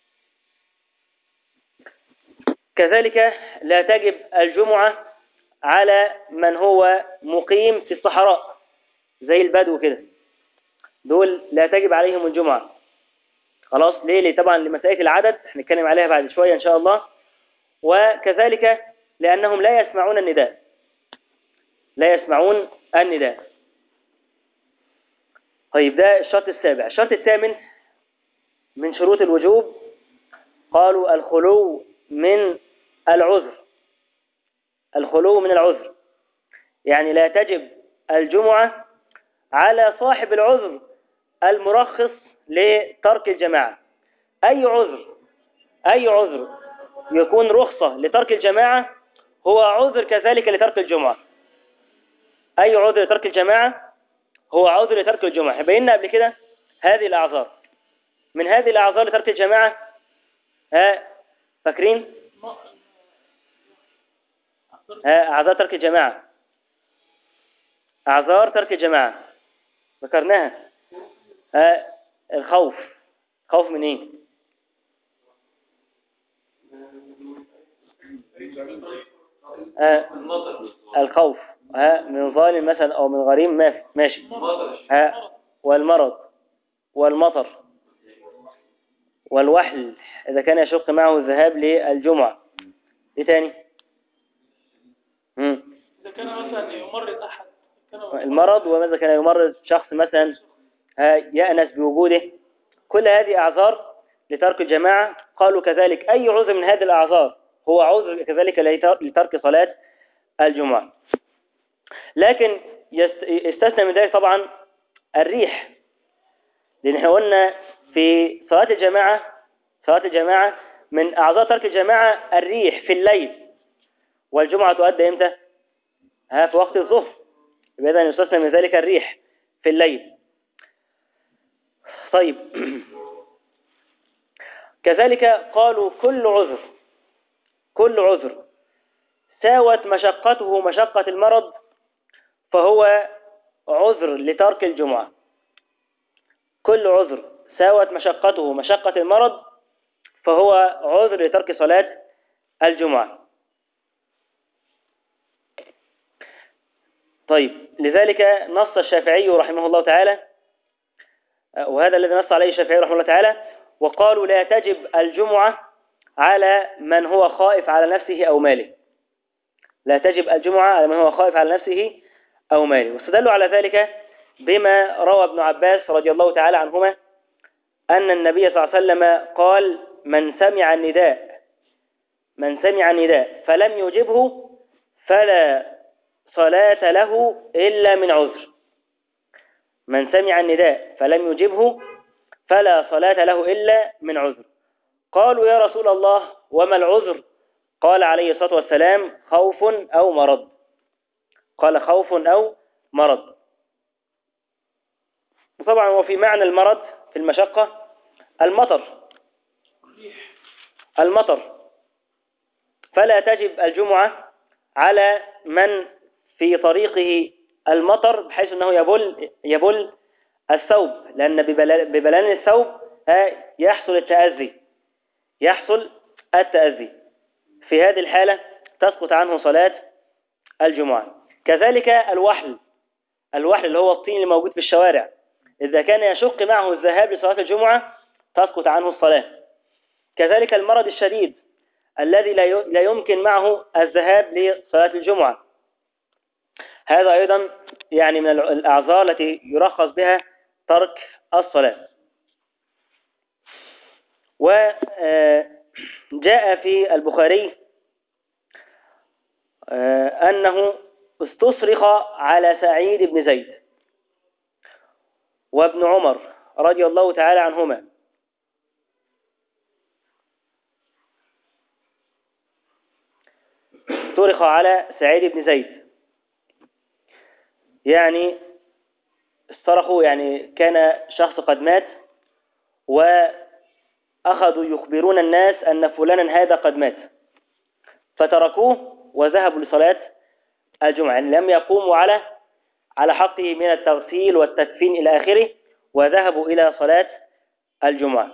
A: كذلك لا تجب الجمعة على من هو مقيم في الصحراء زي البدو كده، دول لا تجب عليهم الجمعة. خلاص؟ ليه؟ طبعا لمسائل العدد هنتكلم عليها بعد شوية إن شاء الله. وكذلك لأنهم لا يسمعون النداء. طيب ده الشرط السابع. الشرط الثامن من شروط الوجوب قالوا الخلو من العذر. الخلو من العذر يعني لا تجب الجمعة على صاحب العذر المرخص لترك الجماعة. أي عذر يكون رخصة لترك الجماعة هو عذر كذلك لترك الجمعة. أي عذر لترك الجماعة هو عذر لترك الجمعة. بينا قبل كده هذه الأعذار. من هذه الأعذار لترك الجماعة فاكرين؟ أعذار ترك الجماعة. أعذار ترك الجماعة ذكرناها. الخوف. خوف من إيه؟ الخوف من ظالم مثلا أو من غريم ماشي. والمرض والمطر والوحل إذا كان يشق معه الذهاب للجمعة. إيه تاني؟
B: إذا كان مثلا يمرض أحد.
A: المرض، وماذا كان يمرض شخص مثلا يأنس بوجوده. كل هذه أعذار لترك الجماعة. قالوا كذلك أي عذر من هذه الأعذار هو عذر كذلك لترك صلاة الجمعة. لكن يستثنى من ذلك طبعا الريح، لأن احنا قلنا في صلاة الجماعة من أعذار ترك الجماعة الريح في الليل، والجمعة تؤدى إمتى؟ في وقت الظهر، إذا يستثنى من ذلك الريح في الليل. طيب كذلك قالوا كل عذر ساوت مشقته مشقة المرض فهو عذر لترك الجمعة. كل عذر ساوت مشقته مشقة المرض فهو عذر لترك صلاة الجمعة. طيب لذلك نص الشافعي رحمه الله تعالى، وهذا الذي نص عليه الشافعي رحمه الله تعالى، وقالوا لا تجب الجمعة على من هو خائف على نفسه أو ماله. لا تجب الجمعة على من هو خائف على نفسه أو ماله. واستدلوا على ذلك بما روى ابن عباس رضي الله تعالى عنهما أن النبي صلى الله عليه وسلم قال من سمع النداء فلم يجبه فلا صلاة له إلا من عذر. من سمع النداء فلم يجبه فلا صلاة له إلا من عذر. قالوا يا رسول الله وما العذر؟ قال عليه الصلاة والسلام خوف أو مرض. قال خوف أو مرض. وطبعا وفي معنى المرض في المشقة المطر. فلا تجب الجمعة على من في طريقه المطر بحيث أنه يبل الثوب، لأن ببلان الثوب يحصل التأذي. في هذه الحالة تسقط عنه صلاة الجمعة. كذلك الوحل اللي هو الطين اللي موجود في الشوارع، إذا كان يشق معه الذهاب لصلاة الجمعة تسقط عنه الصلاة. كذلك المرض الشديد الذي لا يمكن معه الذهاب لصلاة الجمعة، هذا أيضا يعني من الأعذار التي يرخص بها ترك الصلاة. وجاء في البخاري أنه استصرخ على سعيد بن زيد وابن عمر رضي الله تعالى عنهما، صرخ على سعيد بن زيد، يعني استرخوا، يعني كان شخص قد مات وأخذوا يخبرون الناس أن فلانا هذا قد مات، فتركوه وذهبوا لصلاة الجمعة، يعني لم يقوموا على حقه من التغسيل والتدفين إلى آخره، وذهبوا إلى صلاة الجمعة.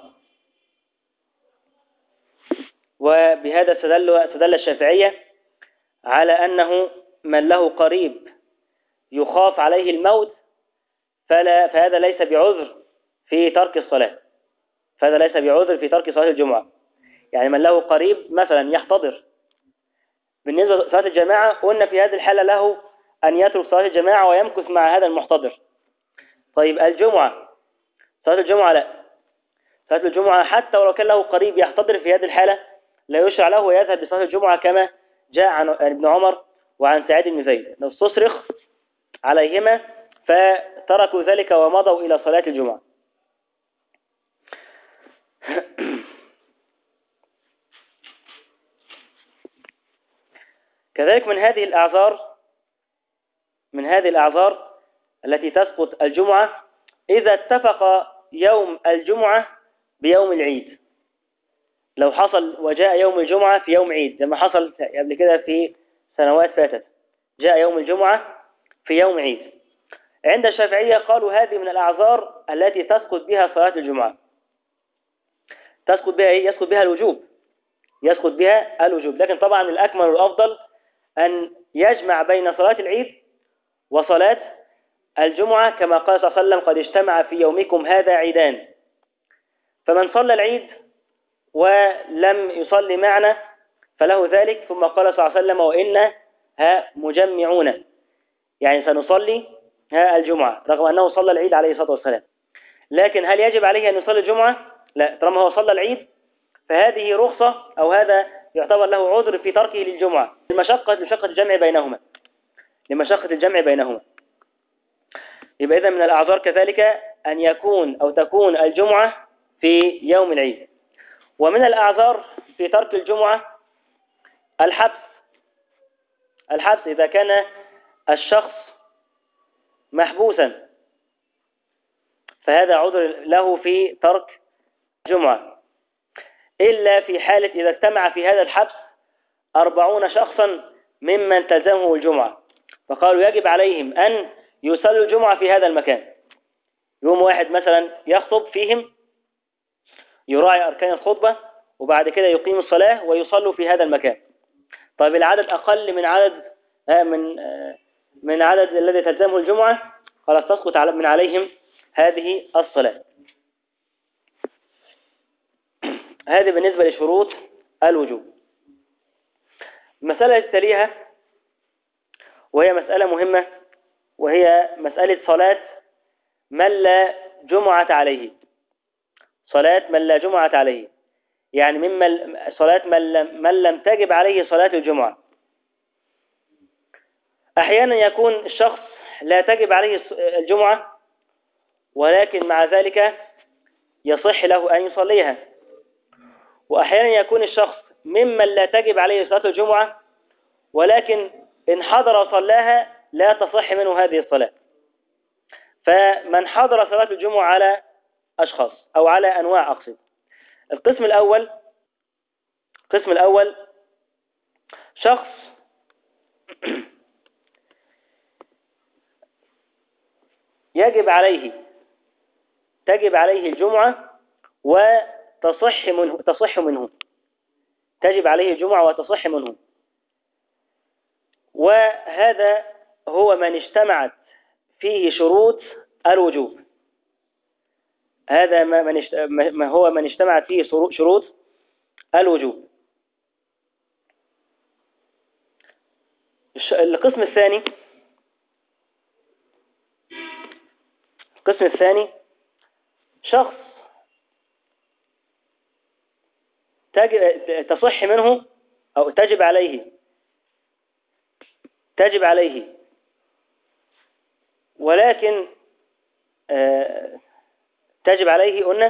A: وبهذا استدل الشافعية على أنه من له قريب يخاف عليه الموت فهذا ليس بعذر في ترك الصلاة، فهذا ليس بعذر في ترك صلاة الجمعة. يعني من له قريب مثلا يحتضر، بالنسبة لصلاة الجماعة قلنا في هذه الحالة له أن يترك صلاة الجماعة ويمكث مع هذا المحتضر. طيب الجمعة، صلاة الجمعة لا، صلاة الجمعة حتى ولو كان له قريب يحتضر في هذه الحالة لا يشرع له ويذهب لصلاة الجمعة، كما جاء عن ابن عمر وعن سعيد بن زيد لو استصرخ عليهما فتركوا ذلك ومضوا إلى صلاة الجمعة. كذلك من هذه الأعذار التي تسقط الجمعة إذا اتفق يوم الجمعة بيوم العيد. لو حصل وجاء يوم الجمعة في يوم عيد لما حصل قبل كده في سنوات فاتت، جاء يوم الجمعة في يوم عيد، عند الشافعية قالوا هذه من الأعذار التي تسقط بها صلاة الجمعة. تسقط بها إيه؟ يسقط بها الوجوب، يسقط بها الوجوب. لكن طبعا الأكمل والأفضل أن يجمع بين صلاة العيد وصلاة الجمعة، كما قال صلى الله عليه وسلم قد اجتمع في يومكم هذا عيدان، فمن صلى العيد ولم يصلي معنا فله ذلك. ثم قال صلى الله عليه وسلم وإنا مجمعون، يعني سنصلي الجمعة رغم أنه صلى العيد عليه الصلاة والسلام. لكن هل يجب عليه أن يصلي الجمعة؟ لا، طالما هو صلى العيد فهذه رخصة أو هذا يعتبر له عذر في تركه للجمعة لمشقة الجمع بينهما، لمشقة الجمع بينهما. يبقى إذن من الأعذار كذلك أن يكون أو تكون الجمعة في يوم العيد. ومن الأعذار في ترك الجمعة الحبس إذا كان الشخص محبوسا فهذا عذر له في ترك الجمعة، إلا في حالة إذا اجتمع في هذا الحبس 40 شخصا ممن تلزمه الجمعة، فقالوا يجب عليهم أن يصلوا الجمعة في هذا المكان. يوم واحد مثلا يخطب فيهم، يراعي أركان الخطبة، وبعد كده يقيم الصلاة ويصلوا في هذا المكان. طيب العدد أقل من عدد الذي تلزمه الجمعة، خلاص تسقط من عليهم هذه الصلاة. هذه بالنسبة لشروط الوجوب. المسألة التالية وهي مسألة مهمة، وهي مسألة صلاة من لا جمعة عليه. صلاة من لا جمعة عليه، يعني صلاة من لم تجب عليه صلاة الجمعة. أحيانا يكون الشخص لا تجب عليه الجمعة ولكن مع ذلك يصح له أن يصليها، وأحيانا يكون الشخص ممن لا تجب عليه صلاة الجمعة ولكن إن حضر صلاها لا تصح منه هذه الصلاة. فمن حضر صلاة الجمعة على أشخاص أو على أنواع أقصد. القسم الأول شخص تجب عليه الجمعة وتصح منه، تجب عليه الجمعة وتصح منه، وهذا هو من اجتمعت فيه شروط الوجوب. هذا ما هو من اجتمعت فيه شروط الوجوب. القسم الثاني شخص تصح منه أو تجب عليه ولكن تجب عليه قلنا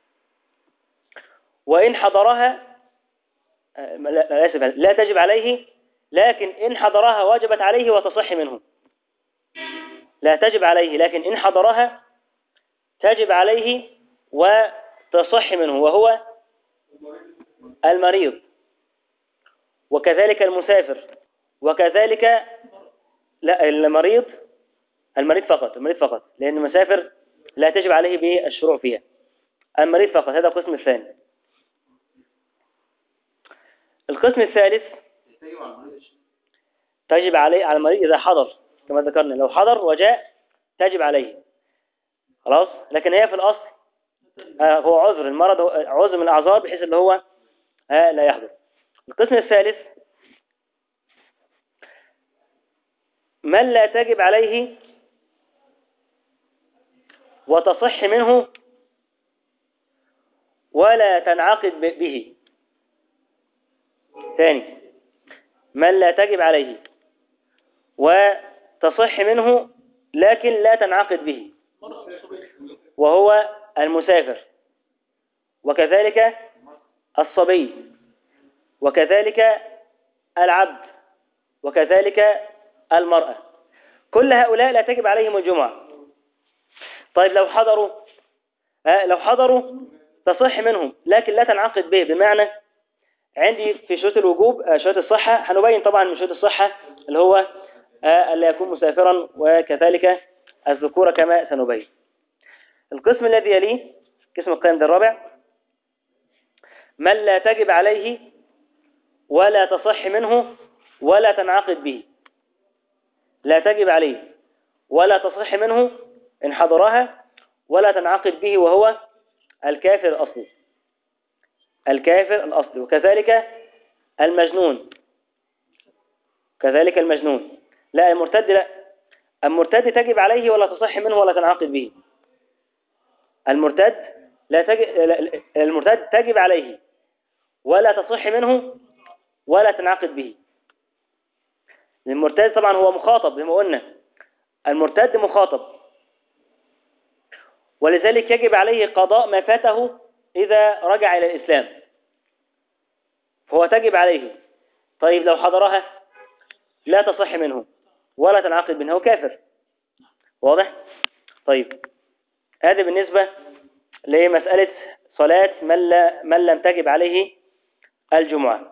A: وإن حضرها لا تجب عليه، لكن إن حضرها وجبت عليه وتصح منه. لا تجب عليه لكن إن حضرها تجب عليه وتصح منه، وهو المريض وكذلك المسافر وكذلك المريض فقط، لأن المسافر لا تجب عليه بالشروع فيها، المريض فقط. هذا القسم الثاني. القسم الثالث تجب على المريض إذا حضر، كما ذكرنا لو حضر وجاء تجب عليه خلاص. لكن هي في الأصل هو عذر، المرض هو عذر من الأعذار بحيث اللي هو لا يحضر. القسم الثالث من لا تجب عليه وتصح منه ولا تنعقد به. ثاني، من لا تجب عليه وتصح منه لكن لا تنعقد به، وهو المسافر، وكذلك الصبي، وكذلك العبد، وكذلك المرأة. كل هؤلاء لا تجب عليهم الجمعة. طيب لو حضروا تصح منهم لكن لا تنعقد به، بمعنى عندي في شروط الوجوب شروط الصحة، هنبين طبعا من شروط الصحة اللي هو ألا يكون مسافرا، وكذلك الذكورة كما سنبين. القسم الذي يليه قسم القيم الرابع، من لا تجب عليه ولا تصح منه ولا تنعقد به. لا تجب عليه ولا تصح منه إن حضرها ولا تنعقد به، وهو الكافر الأصلي. الكافر الأصلي، وكذلك المجنون، كذلك المجنون. لا المرتد لا، المرتد تجب عليه ولا تصح منه ولا تنعقد به. المرتد المرتد تجب عليه ولا تصح منه ولا تنعقد به. المرتد طبعا هو مخاطب، زي ما قلنا المرتد مخاطب، ولذلك يجب عليه قضاء ما فاته إذا رجع إلى الإسلام، فهو تجب عليه. طيب لو حضرها لا تصح منه ولا تنعقد منه، هو كافر. واضح؟ طيب هذا بالنسبة لمسألة صلاة من لم تجب عليه الجمعة.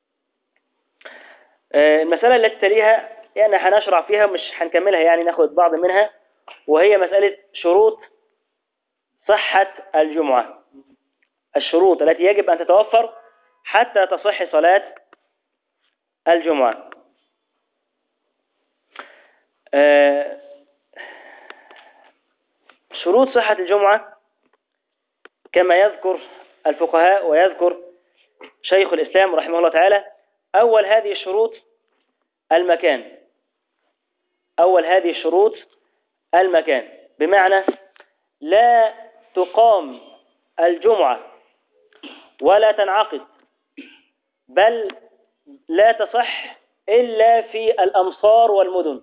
A: المسألة التي تليها يعني هنشرع فيها، مش هنكملها، يعني ناخد بعض منها، وهي مسألة شروط صحة الجمعة. الشروط التي يجب أن تتوفر حتى تصح صلاة الجمعة. شروط صحة الجمعة كما يذكر الفقهاء ويذكر شيخ الإسلام رحمه الله تعالى، أول هذه الشروط المكان. أول هذه الشروط المكان، بمعنى لا تقام الجمعة ولا تنعقد، بل لا تصح إلا في الأمصار والمدن،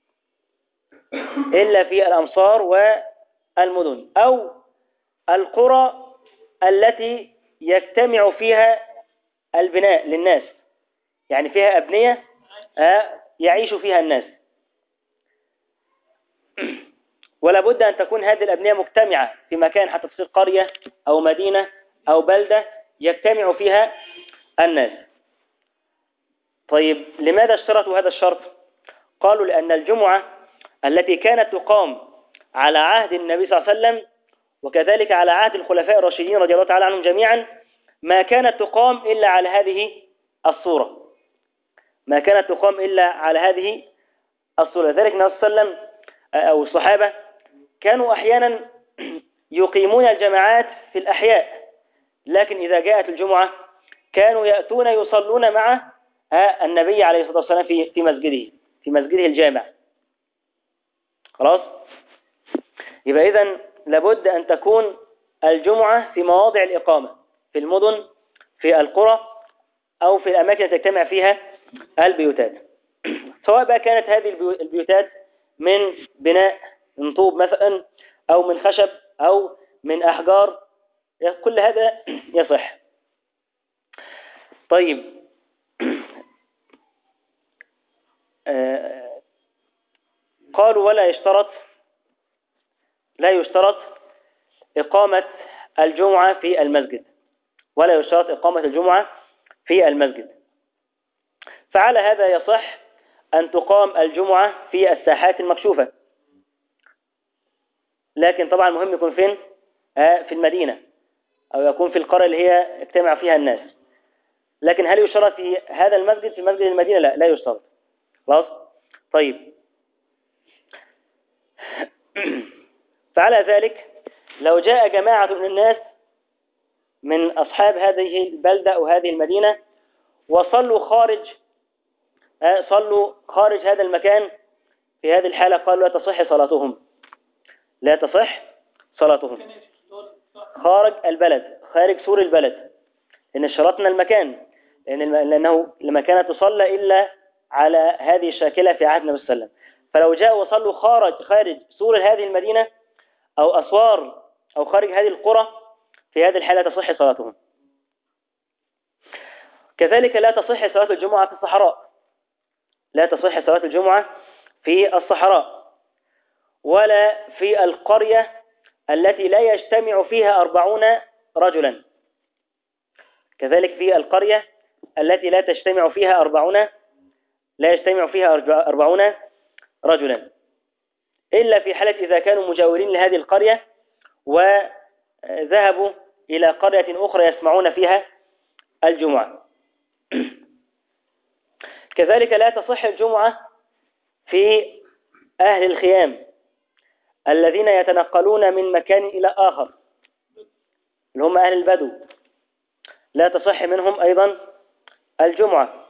A: إلا في الأمصار والمدن، أو القرى التي يجتمع فيها البناء للناس، يعني فيها أبنية يعيش فيها الناس، ولا بد أن تكون هذه الأبنية مجتمعة في مكان حتى تصير قرية أو مدينة أو بلدة يجتمع فيها الناس. طيب لماذا اشترطوا هذا الشرط؟ قالوا لأن الجمعة التي كانت تقام على عهد النبي صلى الله عليه وسلم وكذلك على عهد الخلفاء الراشدين رضي الله تعالى عنهم جميعا ما كانت تقام إلا على هذه الصورة، ما كانت تقام إلا على هذه الصورة. ذلك النبي صلى الله عليه وسلم أو الصحابة كانوا أحيانا يقيمون الجماعات في الأحياء، لكن إذا جاءت الجمعة كانوا يأتون يصلون مع النبي عليه الصلاة والسلام في مسجده الجامع. خلاص؟ يبقى إذن لابد أن تكون الجمعة في مواضع الإقامة، في المدن، في القرى، أو في الأماكن التي تجتمع فيها البيوتات، سواء بقى كانت هذه البيوتات من بناء، من طوب مثلا، أو من خشب، أو من أحجار، كل هذا يصح. طيب قالوا لا يشترط إقامة الجمعة في المسجد، ولا يشترط إقامة الجمعة في المسجد. فعلى هذا يصح أن تقام الجمعة في الساحات المكشوفة، لكن طبعا مهم يكون فين؟ في المدينة، أو يكون في القرية اللي هي اجتمع فيها الناس. لكن هل يشترط في هذا المسجد في مسجد المدينة؟ لا يشترط. خلاص؟ طيب فعلى ذلك لو جاء جماعة من الناس من أصحاب هذه البلدة أو هذه المدينة وصلوا خارج هذا المكان، في هذه الحالة قالوا لا تصح صلاتهم، لا تصح صلاتهم. خارج البلد، خارج سور البلد، لأن شرطنا المكان، لأنه لما كانت تصلى إلا على هذه الشاكلة في عهد النبي صلى الله عليه وسلم. فلو جاءوا وصلوا خارج سور هذه المدينة أو أسوار أو خارج هذه القرى، في هذه الحالة تصح صلاتهم. كذلك لا تصح صلاة الجمعة في الصحراء، لا تصح صلاة الجمعة في الصحراء ولا في القرية التي لا يجتمع فيها 40 رجلا. كذلك في القرية التي لا تجتمع فيها 40 رجلا، إلا في حالة إذا كانوا مجاورين لهذه القرية وذهبوا إلى قرية أخرى يسمعون فيها الجمعة. كذلك لا تصح الجمعة في أهل الخيام الذين يتنقلون من مكان إلى آخر، اللي هم أهل البدو، لا تصح منهم أيضا الجمعة.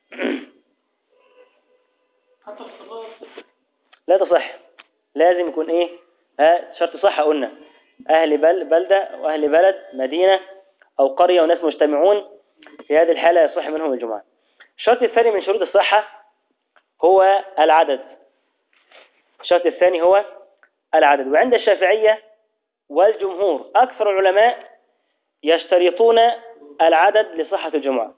B: حتى في الصلاة
A: لا تصح، لازم يكون إيه؟ شرط صحة قلنا أهل بلدة وأهل بلد، مدينة أو قرية وناس مجتمعون، في هذه الحالة يصح منهم الجمعة. الشرط الثاني من شروط الصحة هو العدد. الشرط الثاني هو العدد. وعند الشافعية والجمهور أكثر العلماء يشترطون العدد لصحة الجمعة.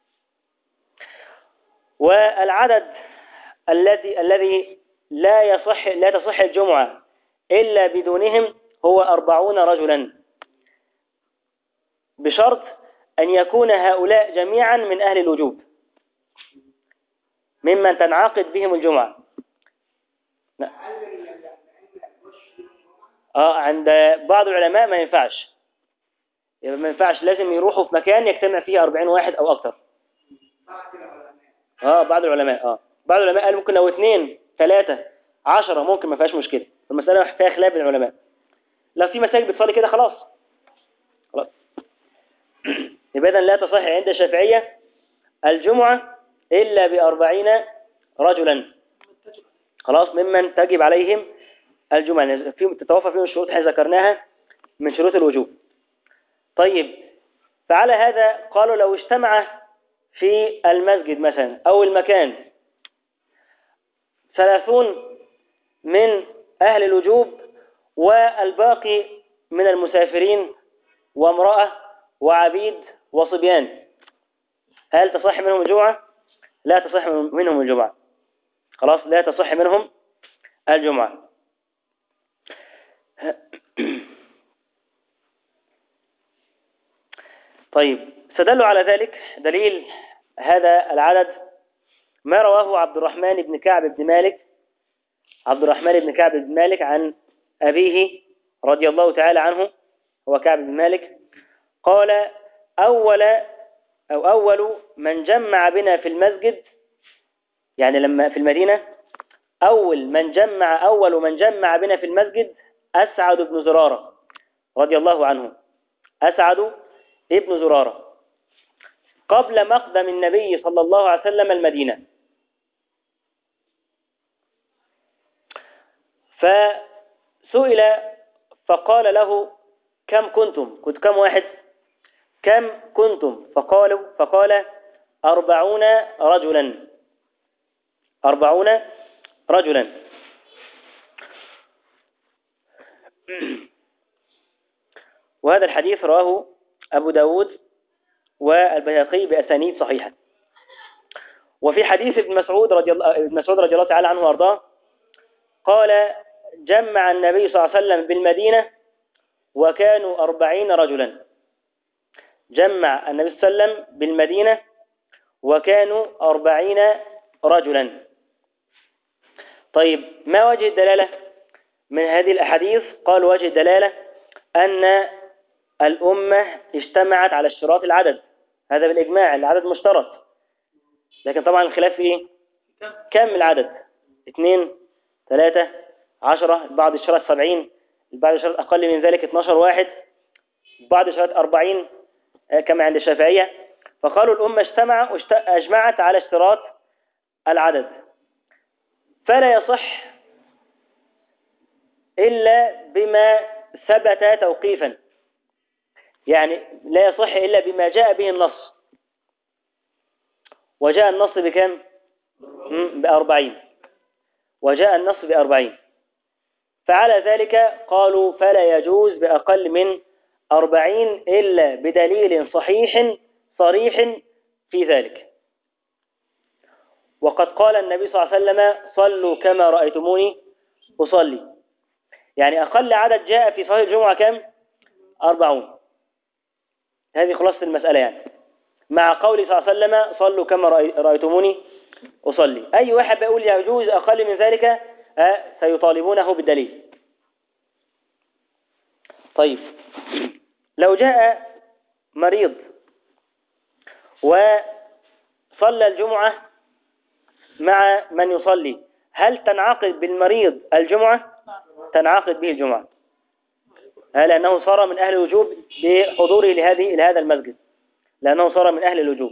A: والعدد الذي لا تصح الجمعة إلا بدونهم هو 40 رجلا، بشرط أن يكون هؤلاء جميعا من أهل الوجوب ممن تنعقد بهم الجمعة. عند بعض العلماء ما ينفعش، لازم يروحوا في مكان يجتمع فيه 40 واحد أو أكثر. بعض العلماء قال ممكن لو 2 3 10 ممكن، ما فيهاش مشكلة. المسألة فيها خلاف بين العلماء. لو في مساجد بتصلي كده خلاص. يبقى إذن لا تصح عند الشافعية الجمعة إلا ب40 رجلا، خلاص، ممن تجب عليهم الجمعة، تتوفى فيهم الشروط اللي ذكرناها من شروط الوجوب. طيب، فعلى هذا قالوا لو اجتمع في المسجد مثلا أو المكان 30 من أهل الوجوب والباقي من المسافرين وامرأة وعبيد وصبيان، هل تصح منهم الجمعة؟ لا تصح منهم الجمعة، خلاص، لا تصح منهم الجمعة. طيب، استدلوا على ذلك دليل هذا العدد ما رواه عبد الرحمن بن كعب بن مالك عن أبيه رضي الله تعالى عنه، هو كعب بن مالك، قال أول من جمع بنا في المسجد، يعني لما في المدينة، أول من جمع بنا في المسجد أسعد بن زرارة رضي الله عنه، أسعد ابن زرارة، قبل مقدم النبي صلى الله عليه وسلم المدينة. فسئل فقال له كم كنتم؟ كنت كم واحد؟ كم كنتم؟ فقال 40 رجلا، 40 رجلا. وهذا الحديث رواه أبو داود والبيهقي بأسانيد صحيحة. وفي حديث ابن مسعود رضي الله تعالى عنه وارضاه قال جمع النبي صلى الله عليه وسلم بالمدينة وكانوا 40 رجلا. جمع النبي صلى الله عليه وسلم بالمدينة وكانوا 40 رجلا. طيب، ما وجه الدلالة من هذه الأحاديث؟ قال وجه الدلالة أن الأمة اجتمعت على اشتراط العدد، هذا بالإجماع، العدد مشترط، لكن طبعا الخلاف في إيه؟ كم العدد؟ 2 3 10، البعض اشترط 70، البعض اشترط أقل من ذلك 12 واحد، البعض اشترط 40 كما عند الشافعية. فقالوا الأمة أجمعت على اشتراط العدد، فلا يصح إلا بما ثبت توقيفا، يعني لا يصح إلا بما جاء به النص. وجاء النص بكم؟ ب40. وجاء النص ب40. فعلى ذلك قالوا فلا يجوز بأقل من 40 إلا بدليل صحيح صريح في ذلك. وقد قال النبي صلى الله عليه وسلم صلوا كما رأيتموني أصلي. يعني أقل عدد جاء في صلاة الجمعة كم؟ 40. هذه خلاصة المسألة يعني، مع قول صلى الله عليه وسلم صلوا كما رأيتموني أصلي. أي واحد بيقول يجوز أقل من ذلك سيطالبونه بالدليل. طيب، لو جاء مريض وصلى الجمعة مع من يصلي، هل تنعقد بالمريض الجمعة؟ تنعقد به الجمعة، لأنه صار من أهل الوجوب بحضوره لهذا المسجد، لأنه صار من أهل الوجوب.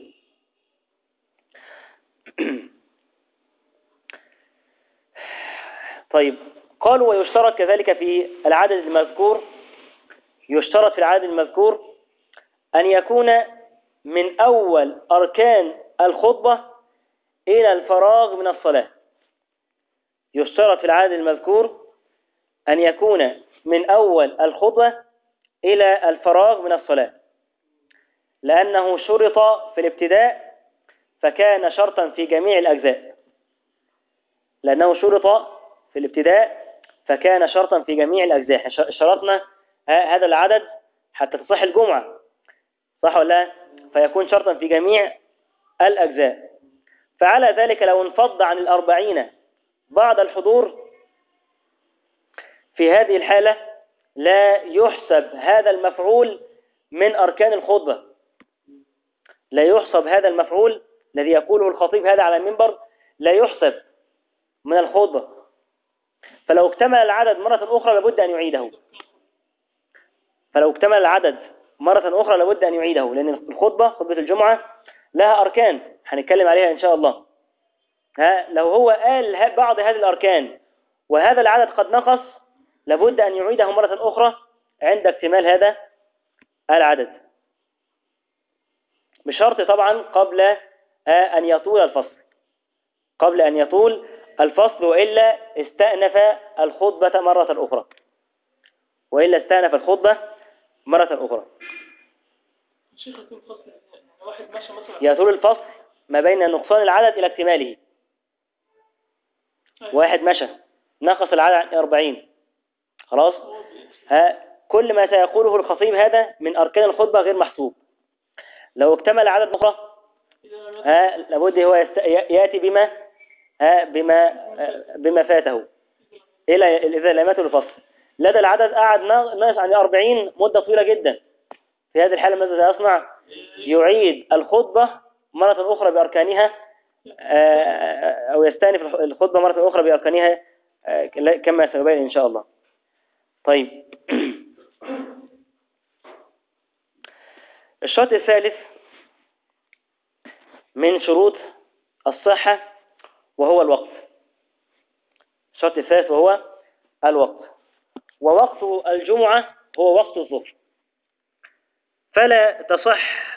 A: طيب، قالوا ويشترط كذلك في العدد المذكور، يشترط في العدد المذكور أن يكون من أول أركان الخطبة إلى الفراغ من الصلاة. يشترط في العدد المذكور أن يكون من أول الخطبة إلى الفراغ من الصلاة، لأنه شرط في الابتداء فكان شرطا في جميع الأجزاء. لأنه شرط في الابتداء فكان شرطا في جميع الأجزاء. شرطنا هذا العدد حتى تصح الجمعة، صح ولا لا؟ فيكون شرطا في جميع الأجزاء. فعلى ذلك لو انفض عن 40 بعض الحضور، في هذه الحالة لا يحسب هذا المفعول من أركان الخطبة، لا يحسب هذا المفعول الذي يقوله الخطيب هذا على المنبر، لا يحسب من الخطبة. فلو اكتمل العدد مرة أخرى لابد أن يعيده. فلو اكتمل العدد مرة أخرى لابد أن يعيده، لأن الخطبة، خطبة الجمعة، لها أركان هنتكلم عليها إن شاء الله. لو هو قال بعض هذه الأركان وهذا العدد قد نقص، لابد أن يعيده مرة أخرى عند اكتمال هذا العدد، بشرط طبعا قبل أن يطول الفصل، قبل أن يطول الفصل، وإلا استأنف الخطبة مرة أخرى، وإلا استأنف الخطبة مرة أخرى.
B: شيخ يكون فصل واحد ماشي مثلا
A: يطول الفصل ما بين نقصان العدد إلى اكتماله. واحد مشى نقص العدد عن 40، خلاص، كل ما سيقوله الخطيب هذا من أركان الخطبة غير محسوب. لو اكتمل عدد أخرى لابد هو يأتي بما فاته إذا لم يتم الفصل. لدى العدد قعد ناقص عن 40 مدة طويلة جدا، في هذه الحالة ماذا سيصنع؟ يعيد الخطبة مرة أخرى بأركانها، أو يستأنف الخطبة مرة أخرى بأركانها كما سيبين إن شاء الله. طيب، الشرط الثالث من شروط الصحة وهو الوقت. الشرط الثالث وهو الوقت، ووقت الجمعة هو وقت الظهر، فلا تصح